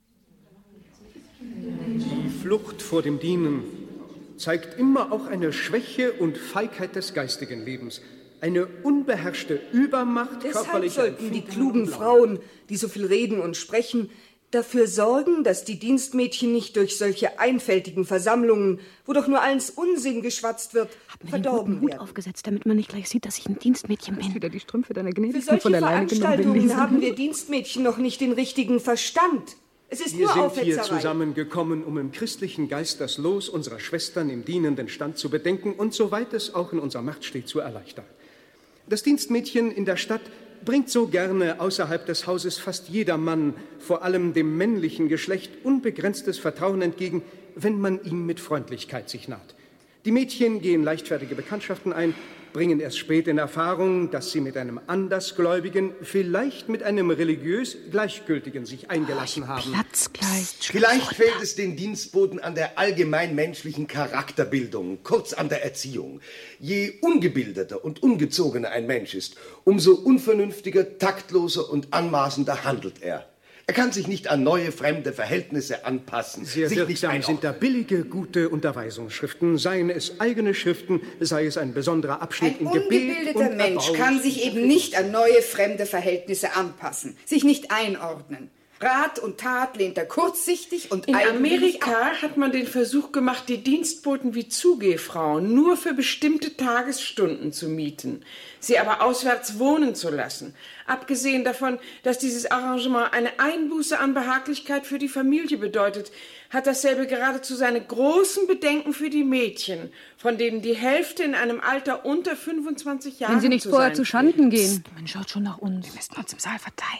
Speaker 20: Die Flucht vor dem Dienen zeigt immer auch eine Schwäche und Feigheit des geistigen Lebens, eine unbeherrschte Übermacht
Speaker 10: Deshalb
Speaker 20: körperlicher
Speaker 10: sollten die klugen Frauen, die so viel reden und sprechen, dafür sorgen, dass die Dienstmädchen nicht durch solche einfältigen Versammlungen, wo doch nur alles Unsinn geschwatzt wird,
Speaker 19: Hab mir
Speaker 10: verdorben
Speaker 19: den Hut
Speaker 10: werden.
Speaker 19: aufgesetzt, damit man nicht gleich sieht, dass ich ein Dienstmädchen bin.
Speaker 16: Wieder die Strümpfe deiner
Speaker 10: Für
Speaker 16: Gnädigsten
Speaker 10: solche
Speaker 16: von der Leine
Speaker 10: Veranstaltungen
Speaker 16: genommen.
Speaker 10: haben wir Dienstmädchen noch nicht den richtigen Verstand. Es ist
Speaker 20: Wir
Speaker 10: nur
Speaker 20: sind
Speaker 10: Aufhetzerei.
Speaker 20: hier zusammengekommen, um im christlichen Geist das Los unserer Schwestern im dienenden Stand zu bedenken und, soweit es auch in unserer Macht steht, zu erleichtern. Das Dienstmädchen in der Stadt bringt so gerne außerhalb des Hauses fast jedermann, vor allem dem männlichen Geschlecht, unbegrenztes Vertrauen entgegen, wenn man ihm mit Freundlichkeit sich naht. Die Mädchen gehen leichtfertige Bekanntschaften ein, bringen erst spät in Erfahrung, dass sie mit einem Andersgläubigen, vielleicht mit einem religiös Gleichgültigen sich eingelassen haben.
Speaker 19: Platzgleich.
Speaker 23: Vielleicht fehlt es den Dienstboten an der allgemeinmenschlichen Charakterbildung, kurz an der Erziehung. Je ungebildeter und ungezogener ein Mensch ist, umso unvernünftiger, taktloser und anmaßender handelt er. Er kann sich nicht an neue, fremde Verhältnisse anpassen.
Speaker 20: Sehr
Speaker 23: sich nicht
Speaker 20: wirksam sind da billige, gute Unterweisungsschriften, seien es eigene Schriften, sei es ein besonderer Abschnitt
Speaker 24: Ein
Speaker 20: im Gebet
Speaker 24: ungebildeter
Speaker 20: und
Speaker 24: Mensch
Speaker 20: Erbauung.
Speaker 24: kann sich eben nicht an neue, fremde Verhältnisse anpassen, sich nicht einordnen. Rat und Tat lehnt er kurzsichtig und
Speaker 25: In
Speaker 24: eigenwillig ab.
Speaker 25: Amerika hat man den Versuch gemacht, die Dienstboten wie Zugehfrauen nur für bestimmte Tagesstunden zu mieten, sie aber auswärts wohnen zu lassen. Abgesehen davon, dass dieses Arrangement eine Einbuße an Behaglichkeit für die Familie bedeutet, hat dasselbe geradezu seine großen Bedenken für die Mädchen, von denen die Hälfte in einem Alter unter fünfundzwanzig Jahren
Speaker 15: Wenn sie nicht
Speaker 25: zu
Speaker 15: vorher
Speaker 25: sein
Speaker 15: zu Schanden
Speaker 25: pflegt.
Speaker 15: gehen.
Speaker 25: Man schaut schon nach uns.
Speaker 15: Wir müssten uns im Saal verteilen.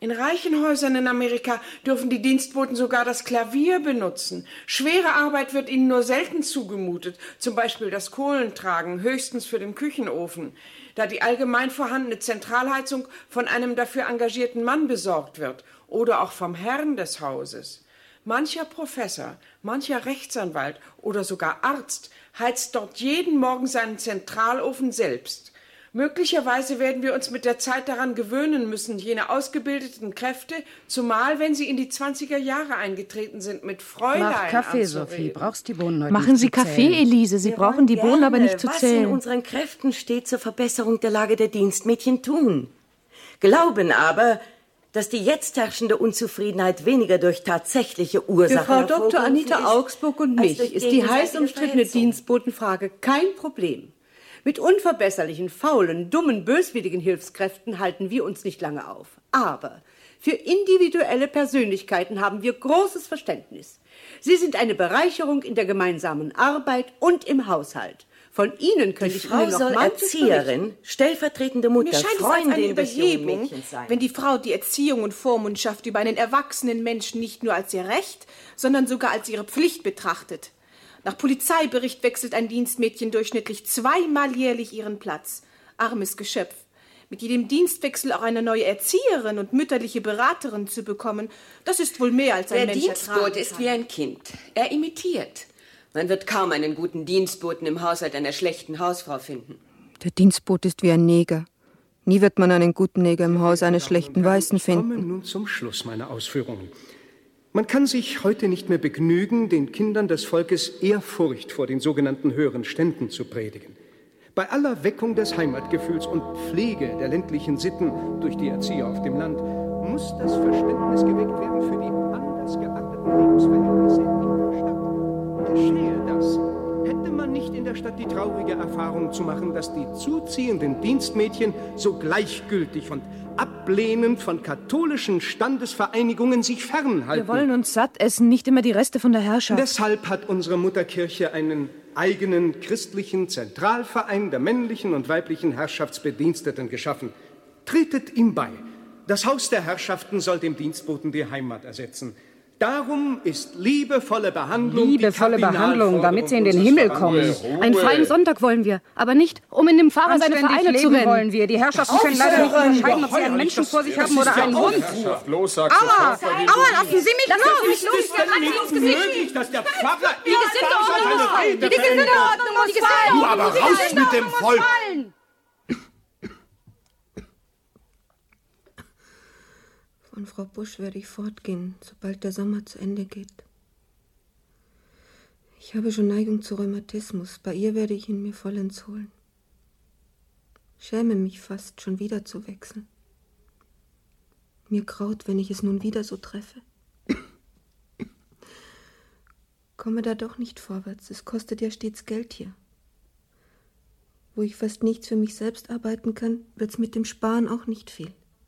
Speaker 25: In reichen Häusern in Amerika dürfen die Dienstboten sogar das Klavier benutzen. Schwere Arbeit wird ihnen nur selten zugemutet, zum Beispiel das Kohlentragen, höchstens für den Küchenofen, da die allgemein vorhandene Zentralheizung von einem dafür engagierten Mann besorgt wird oder auch vom Herrn des Hauses. Mancher Professor, mancher Rechtsanwalt oder sogar Arzt heizt dort jeden Morgen seinen Zentralofen selbst. Möglicherweise werden wir uns mit der Zeit daran gewöhnen müssen, jene ausgebildeten Kräfte, zumal wenn sie in die zwanziger Jahre eingetreten sind, mit Fräulein
Speaker 1: Mach Kaffee,
Speaker 25: anzureden.
Speaker 1: Sophie. Brauchst die Bohnen heute
Speaker 2: Machen
Speaker 1: nicht
Speaker 2: Sie
Speaker 1: zu
Speaker 2: Kaffee,
Speaker 1: zählen.
Speaker 2: Elise. Sie
Speaker 11: Wir
Speaker 2: brauchen die
Speaker 11: wollen
Speaker 2: Bohnen aber
Speaker 11: gerne,
Speaker 2: nicht zu
Speaker 11: was
Speaker 2: zählen.
Speaker 11: in unseren Kräften steht, zur Verbesserung der Lage der Dienstmädchen tun. Glauben aber, dass die jetzt herrschende Unzufriedenheit weniger durch tatsächliche Ursachen
Speaker 7: Für Frau Doktor
Speaker 11: hervorgerufen
Speaker 7: Anita
Speaker 11: ist,
Speaker 7: Augsburg und
Speaker 11: als
Speaker 7: mich
Speaker 11: durch
Speaker 7: ist die heiß
Speaker 11: gegenseitige
Speaker 7: umstrittene
Speaker 11: Verhetzung.
Speaker 7: Dienstbotenfrage kein Problem. Mit unverbesserlichen, faulen, dummen, böswilligen Hilfskräften halten wir uns nicht lange auf. Aber für individuelle Persönlichkeiten haben wir großes Verständnis. Sie sind eine Bereicherung in der gemeinsamen Arbeit und im Haushalt. Von Ihnen könnte
Speaker 11: Die
Speaker 7: ich
Speaker 11: Frau
Speaker 7: Ihnen noch
Speaker 11: soll
Speaker 7: manches
Speaker 11: Erzieherin,
Speaker 7: berichten.
Speaker 11: stellvertretende Mutter,
Speaker 17: Mir scheint es als eine
Speaker 11: Freundin des jungen
Speaker 17: Überhebung,
Speaker 11: Mädchens sein.
Speaker 17: wenn die Frau die Erziehung und Vormundschaft über einen erwachsenen Menschen nicht nur als ihr Recht, sondern sogar als ihre Pflicht betrachtet. Nach Polizeibericht wechselt ein Dienstmädchen durchschnittlich zweimal jährlich ihren Platz. Armes Geschöpf. Mit jedem Dienstwechsel auch eine neue Erzieherin und mütterliche Beraterin zu bekommen, das ist wohl mehr als ein
Speaker 12: Der
Speaker 17: Mensch
Speaker 12: Dienstbote
Speaker 17: ertragen
Speaker 12: ist
Speaker 17: kann.
Speaker 12: wie ein Kind. Er imitiert. Man wird kaum einen guten Dienstboten im Haushalt einer schlechten Hausfrau finden.
Speaker 18: Der Dienstbote ist wie ein Neger. Nie wird man einen guten Neger im Haus eines schlechten Weißen
Speaker 20: Ich komme
Speaker 18: finden.
Speaker 20: nun zum Schluss meiner Ausführungen. Man kann sich heute nicht mehr begnügen, den Kindern des Volkes Ehrfurcht vor den sogenannten höheren Ständen zu predigen. Bei aller Weckung des Heimatgefühls und Pflege der ländlichen Sitten durch die Erzieher auf dem Land muss das Verständnis geweckt werden für die anders geachteten Lebensverhältnisse in der Stadt. Geschehe das, hätte man nicht in der Stadt die traurige Erfahrung zu machen, dass die zuziehenden Dienstmädchen so gleichgültig und ablehnend von katholischen Standesvereinigungen sich fernhalten.
Speaker 15: Wir wollen uns satt essen, nicht immer die Reste von der Herrschaft.
Speaker 20: Deshalb hat unsere Mutterkirche einen eigenen christlichen Zentralverein der männlichen und weiblichen Herrschaftsbediensteten geschaffen. Tretet ihm bei. Das Haus der Herrschaften soll dem Dienstboten die Heimat ersetzen. Darum ist liebevolle Behandlung
Speaker 1: Liebevolle
Speaker 20: die
Speaker 1: Behandlung, damit sie in den
Speaker 20: unseres
Speaker 1: Himmel
Speaker 20: Verbandes.
Speaker 1: kommen.
Speaker 15: Einen freien Sonntag wollen wir, aber nicht, um in dem Pfarrer seine
Speaker 1: Anständig
Speaker 15: Vereine zu
Speaker 1: leben
Speaker 15: rennen.
Speaker 1: wollen wir. Die Herrschaften können leider nicht unterscheiden, ob sie einen Menschen vor sich haben oder einen Hund.
Speaker 8: Los,
Speaker 1: Aua! Aua, lassen Sie mich
Speaker 15: Lassen
Speaker 1: los!
Speaker 15: Sie mich los!
Speaker 20: Ist denn nicht möglich, dass der Pfarrer
Speaker 1: Die Gesindeordnung muss fallen! Die Gesindeordnung muss fallen!
Speaker 23: Du, aber raus mit dem Volk!
Speaker 18: Von Frau Busch werde ich fortgehen, sobald der Sommer zu Ende geht. Ich habe schon Neigung zu Rheumatismus. Bei ihr werde ich ihn mir vollends holen. Schäme mich fast, schon wieder zu wechseln. Mir graut, wenn ich es nun wieder so treffe. Komme da doch nicht vorwärts. Es kostet ja stets Geld hier. Wo ich fast nichts für mich selbst arbeiten kann, wird's mit dem Sparen auch nicht viel.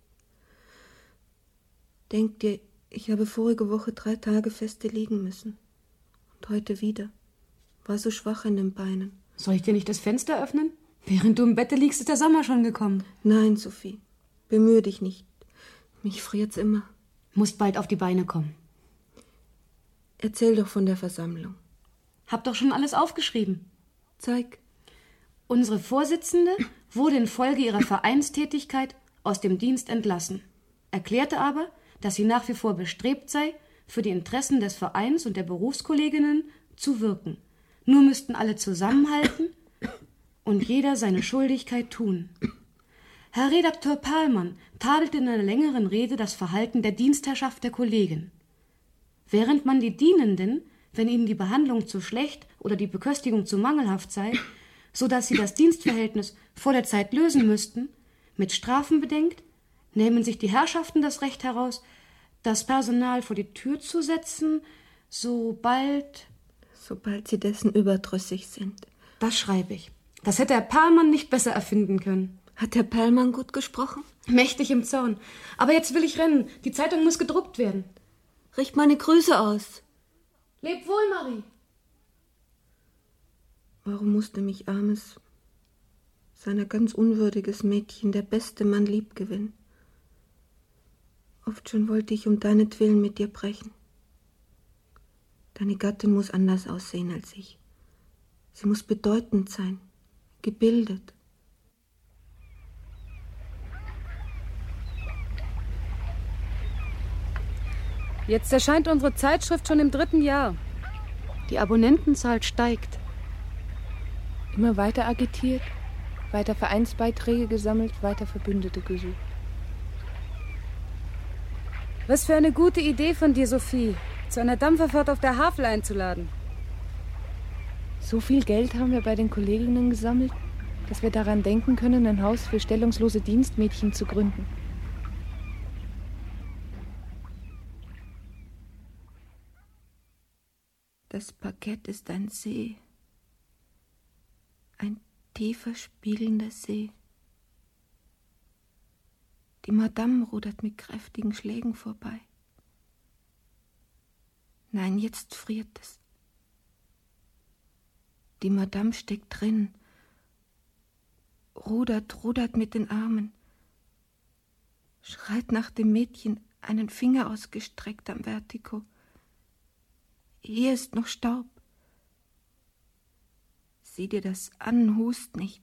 Speaker 18: Denk dir, ich habe vorige Woche drei Tage feste liegen müssen. Und heute wieder. War so schwach in den Beinen.
Speaker 19: Soll ich dir nicht das Fenster öffnen? Während du im Bette liegst, ist der Sommer schon gekommen.
Speaker 18: Nein, Sophie. Bemühe dich nicht. Mich friert's immer.
Speaker 19: Musst bald auf die Beine kommen.
Speaker 18: Erzähl doch von der Versammlung.
Speaker 19: Hab doch schon alles aufgeschrieben.
Speaker 18: Zeig.
Speaker 19: Unsere Vorsitzende wurde infolge ihrer Vereinstätigkeit aus dem Dienst entlassen, erklärte aber, dass sie nach wie vor bestrebt sei, für die Interessen des Vereins und der Berufskolleginnen zu wirken. Nur müssten alle zusammenhalten und jeder seine Schuldigkeit tun. Herr Redakteur Perlmann tadelte in einer längeren Rede das Verhalten der Dienstherrschaft der Kollegin. Während man die Dienenden, wenn ihnen die Behandlung zu schlecht oder die Beköstigung zu mangelhaft sei, so dass sie das Dienstverhältnis vor der Zeit lösen müssten, mit Strafen bedenkt, nehmen sich die Herrschaften das Recht heraus, das Personal vor die Tür zu setzen, sobald...
Speaker 18: Sobald sie dessen überdrüssig sind.
Speaker 19: Das schreibe ich. Das hätte Herr Perlmann nicht besser erfinden können.
Speaker 18: Hat Herr Perlmann gut gesprochen?
Speaker 19: Mächtig im Zaun. Aber jetzt will ich rennen. Die Zeitung muss gedruckt werden.
Speaker 18: Richt meine Grüße aus.
Speaker 19: Leb wohl, Marie.
Speaker 18: Warum musste mich armes, seiner ganz unwürdiges Mädchen der beste Mann lieb gewinnen? Oft schon wollte ich um deinetwillen mit dir brechen. Deine Gattin muss anders aussehen als ich. Sie muss bedeutend sein, gebildet.
Speaker 15: Jetzt erscheint unsere Zeitschrift schon im dritten Jahr. Die Abonnentenzahl steigt. Immer weiter agitiert, weiter Vereinsbeiträge gesammelt, weiter Verbündete gesucht. Was für eine gute Idee von dir, Sophie, zu einer Dampferfahrt auf der Havel einzuladen. So viel Geld haben wir bei den Kolleginnen gesammelt, dass wir daran denken können, ein Haus für stellungslose Dienstmädchen zu gründen.
Speaker 18: Das Parkett ist ein See. Ein tiefer, spiegelnder See. Die Madame rudert mit kräftigen Schlägen vorbei. Nein, jetzt friert es. Die Madame steckt drin, rudert, rudert mit den Armen, schreit nach dem Mädchen, einen Finger ausgestreckt am Vertigo. Hier ist noch Staub. Sieh dir das an, hust nicht.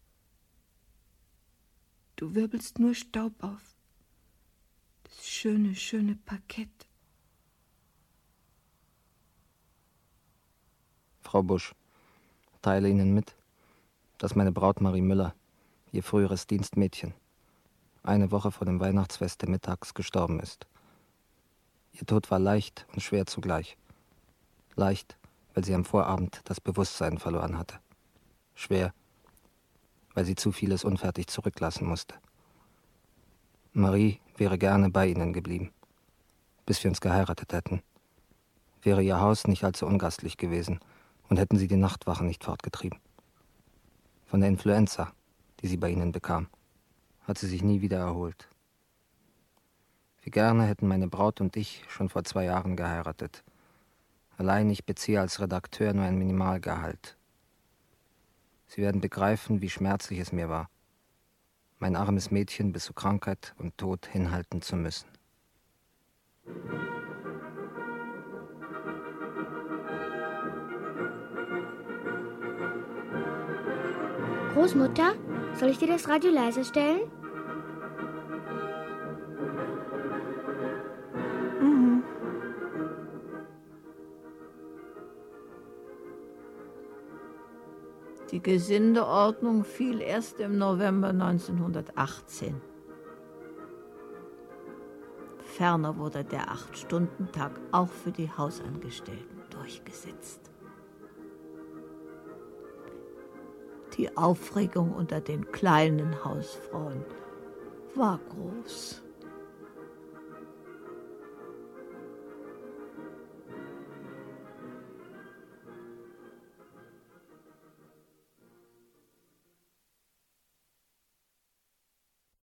Speaker 18: Du wirbelst nur Staub auf. Das schöne, schöne Parkett.
Speaker 21: Frau Busch, teile Ihnen mit, dass meine Braut Marie Müller, ihr früheres Dienstmädchen, eine Woche vor dem Weihnachtsfeste mittags gestorben ist. Ihr Tod war leicht und schwer zugleich. Leicht, weil sie am Vorabend das Bewusstsein verloren hatte. Schwer, weil sie zu vieles unfertig zurücklassen musste. Marie wäre gerne bei ihnen geblieben, bis wir uns geheiratet hätten. Wäre ihr Haus nicht allzu ungastlich gewesen und hätten sie die Nachtwachen nicht fortgetrieben. Von der Influenza, die sie bei ihnen bekam, hat sie sich nie wieder erholt. Wie gerne hätten meine Braut und ich schon vor zwei Jahren geheiratet. Allein ich beziehe als Redakteur nur ein Minimalgehalt. Sie werden begreifen, wie schmerzlich es mir war, mein armes Mädchen bis zu Krankheit und Tod hinhalten zu müssen.
Speaker 2: Großmutter, soll ich dir das Radio leise stellen?
Speaker 18: Mhm.
Speaker 5: Die Gesindeordnung fiel erst im November neunzehnhundertachtzehn. Ferner wurde der Acht-Stunden-Tag auch für die Hausangestellten durchgesetzt. Die Aufregung unter den kleinen Hausfrauen war groß.